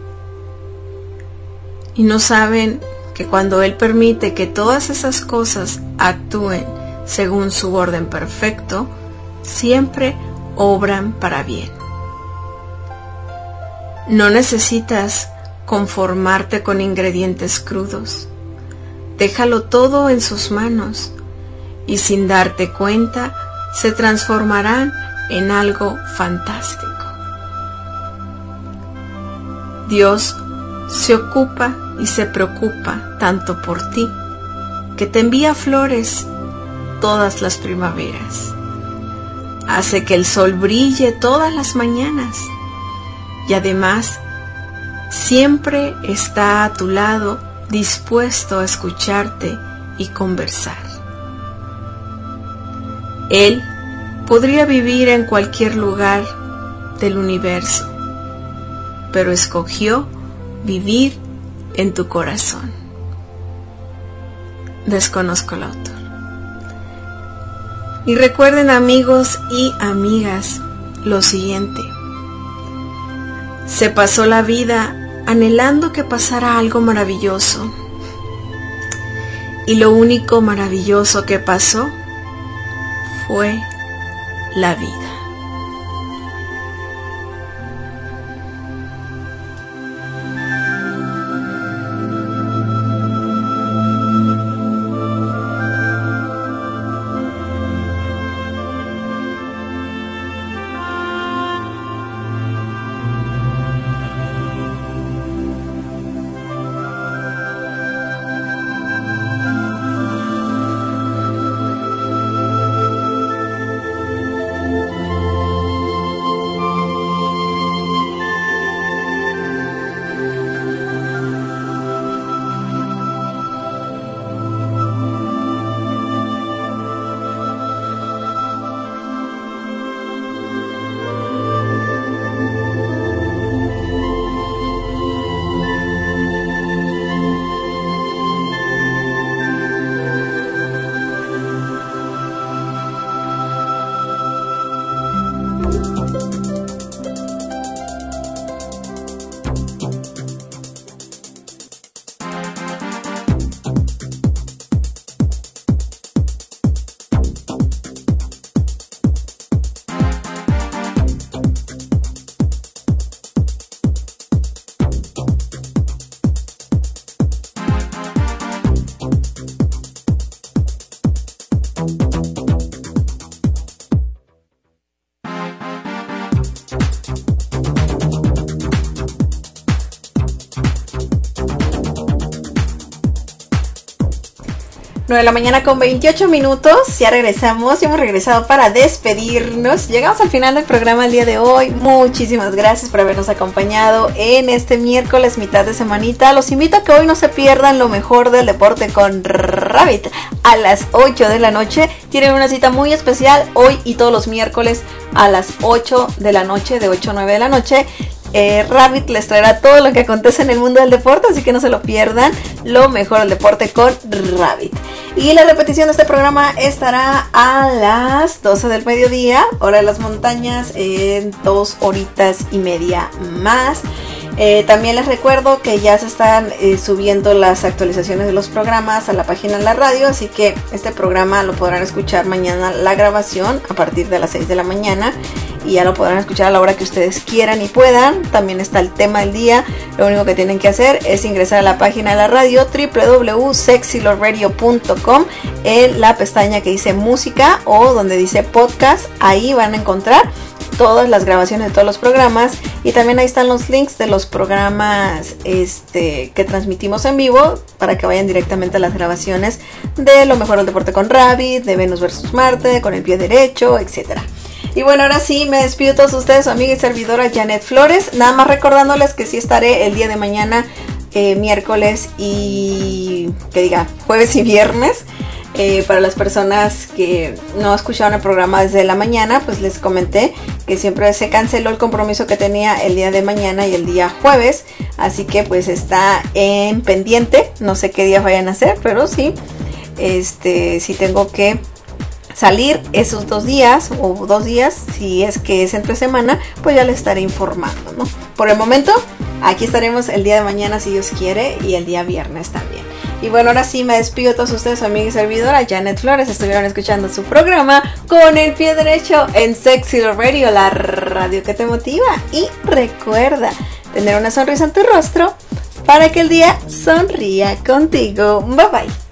Y no saben que cuando Él permite que todas esas cosas actúen según su orden perfecto, siempre obran para bien. No necesitas conformarte con ingredientes crudos. Déjalo todo en sus manos y sin darte cuenta se transformarán en algo fantástico. Dios se ocupa y se preocupa tanto por ti que te envía flores todas las primaveras. Hace que el sol brille todas las mañanas y además siempre está a tu lado dispuesto a escucharte y conversar. Él podría vivir en cualquier lugar del universo, pero escogió vivir en tu corazón. Desconozco el autor. Y recuerden, amigos y amigas, lo siguiente: se pasó la vida anhelando que pasara algo maravilloso, y lo único maravilloso que pasó fue la vida. nueve de la mañana con veintiocho minutos, ya regresamos, ya hemos regresado para despedirnos. Llegamos al final del programa el día de hoy. Muchísimas gracias por habernos acompañado en este miércoles, mitad de semanita. Los invito a que hoy no se pierdan lo mejor del deporte con Rabbit a las ocho de la noche. Tienen una cita muy especial hoy y todos los miércoles a las ocho de la noche, de ocho a nueve de la noche. Eh, Rabbit les traerá todo lo que acontece en el mundo del deporte, así que no se lo pierdan. Lo mejor del deporte con Rabbit. Y la repetición de este programa estará a las doce del mediodía, hora de las montañas, en dos horitas y media más. Eh, también les recuerdo que ya se están eh, subiendo las actualizaciones de los programas a la página de la radio, así que este programa lo podrán escuchar mañana, la grabación, a partir de las seis de la mañana, y ya lo podrán escuchar a la hora que ustedes quieran y puedan. También está el tema del día. Lo único que tienen que hacer es ingresar a la página de la radio, doble u doble u doble u punto sexy love radio punto com, en la pestaña que dice música o donde dice podcast. Ahí van a encontrar todas las grabaciones de todos los programas, y también ahí están los links de los programas este, que transmitimos en vivo, para que vayan directamente a las grabaciones de Lo Mejor del Deporte con Rabbit, de Venus versus Marte, con el pie derecho, etcétera. Y bueno, ahora sí, me despido de todos ustedes, su amiga y servidora Janet Flores, nada más recordándoles que sí estaré el día de mañana, eh, miércoles y, que diga, jueves y viernes, Eh, para las personas que no escucharon el programa desde la mañana, pues les comenté que siempre se canceló el compromiso que tenía el día de mañana y el día jueves, así que pues está en pendiente, no sé qué días vayan a hacer, pero sí, este, sí tengo que salir esos dos días o dos días, si es que es entre semana, pues ya les estaré informando, ¿no? Por el momento, aquí estaremos el día de mañana si Dios quiere y el día viernes también. Y bueno, ahora sí me despido de todos ustedes, su amiga y servidora Janet Flores. Estuvieron escuchando su programa Con el Pie Derecho en Sexy Love Radio, la radio que te motiva. Y recuerda tener una sonrisa en tu rostro para que el día sonría contigo. Bye bye.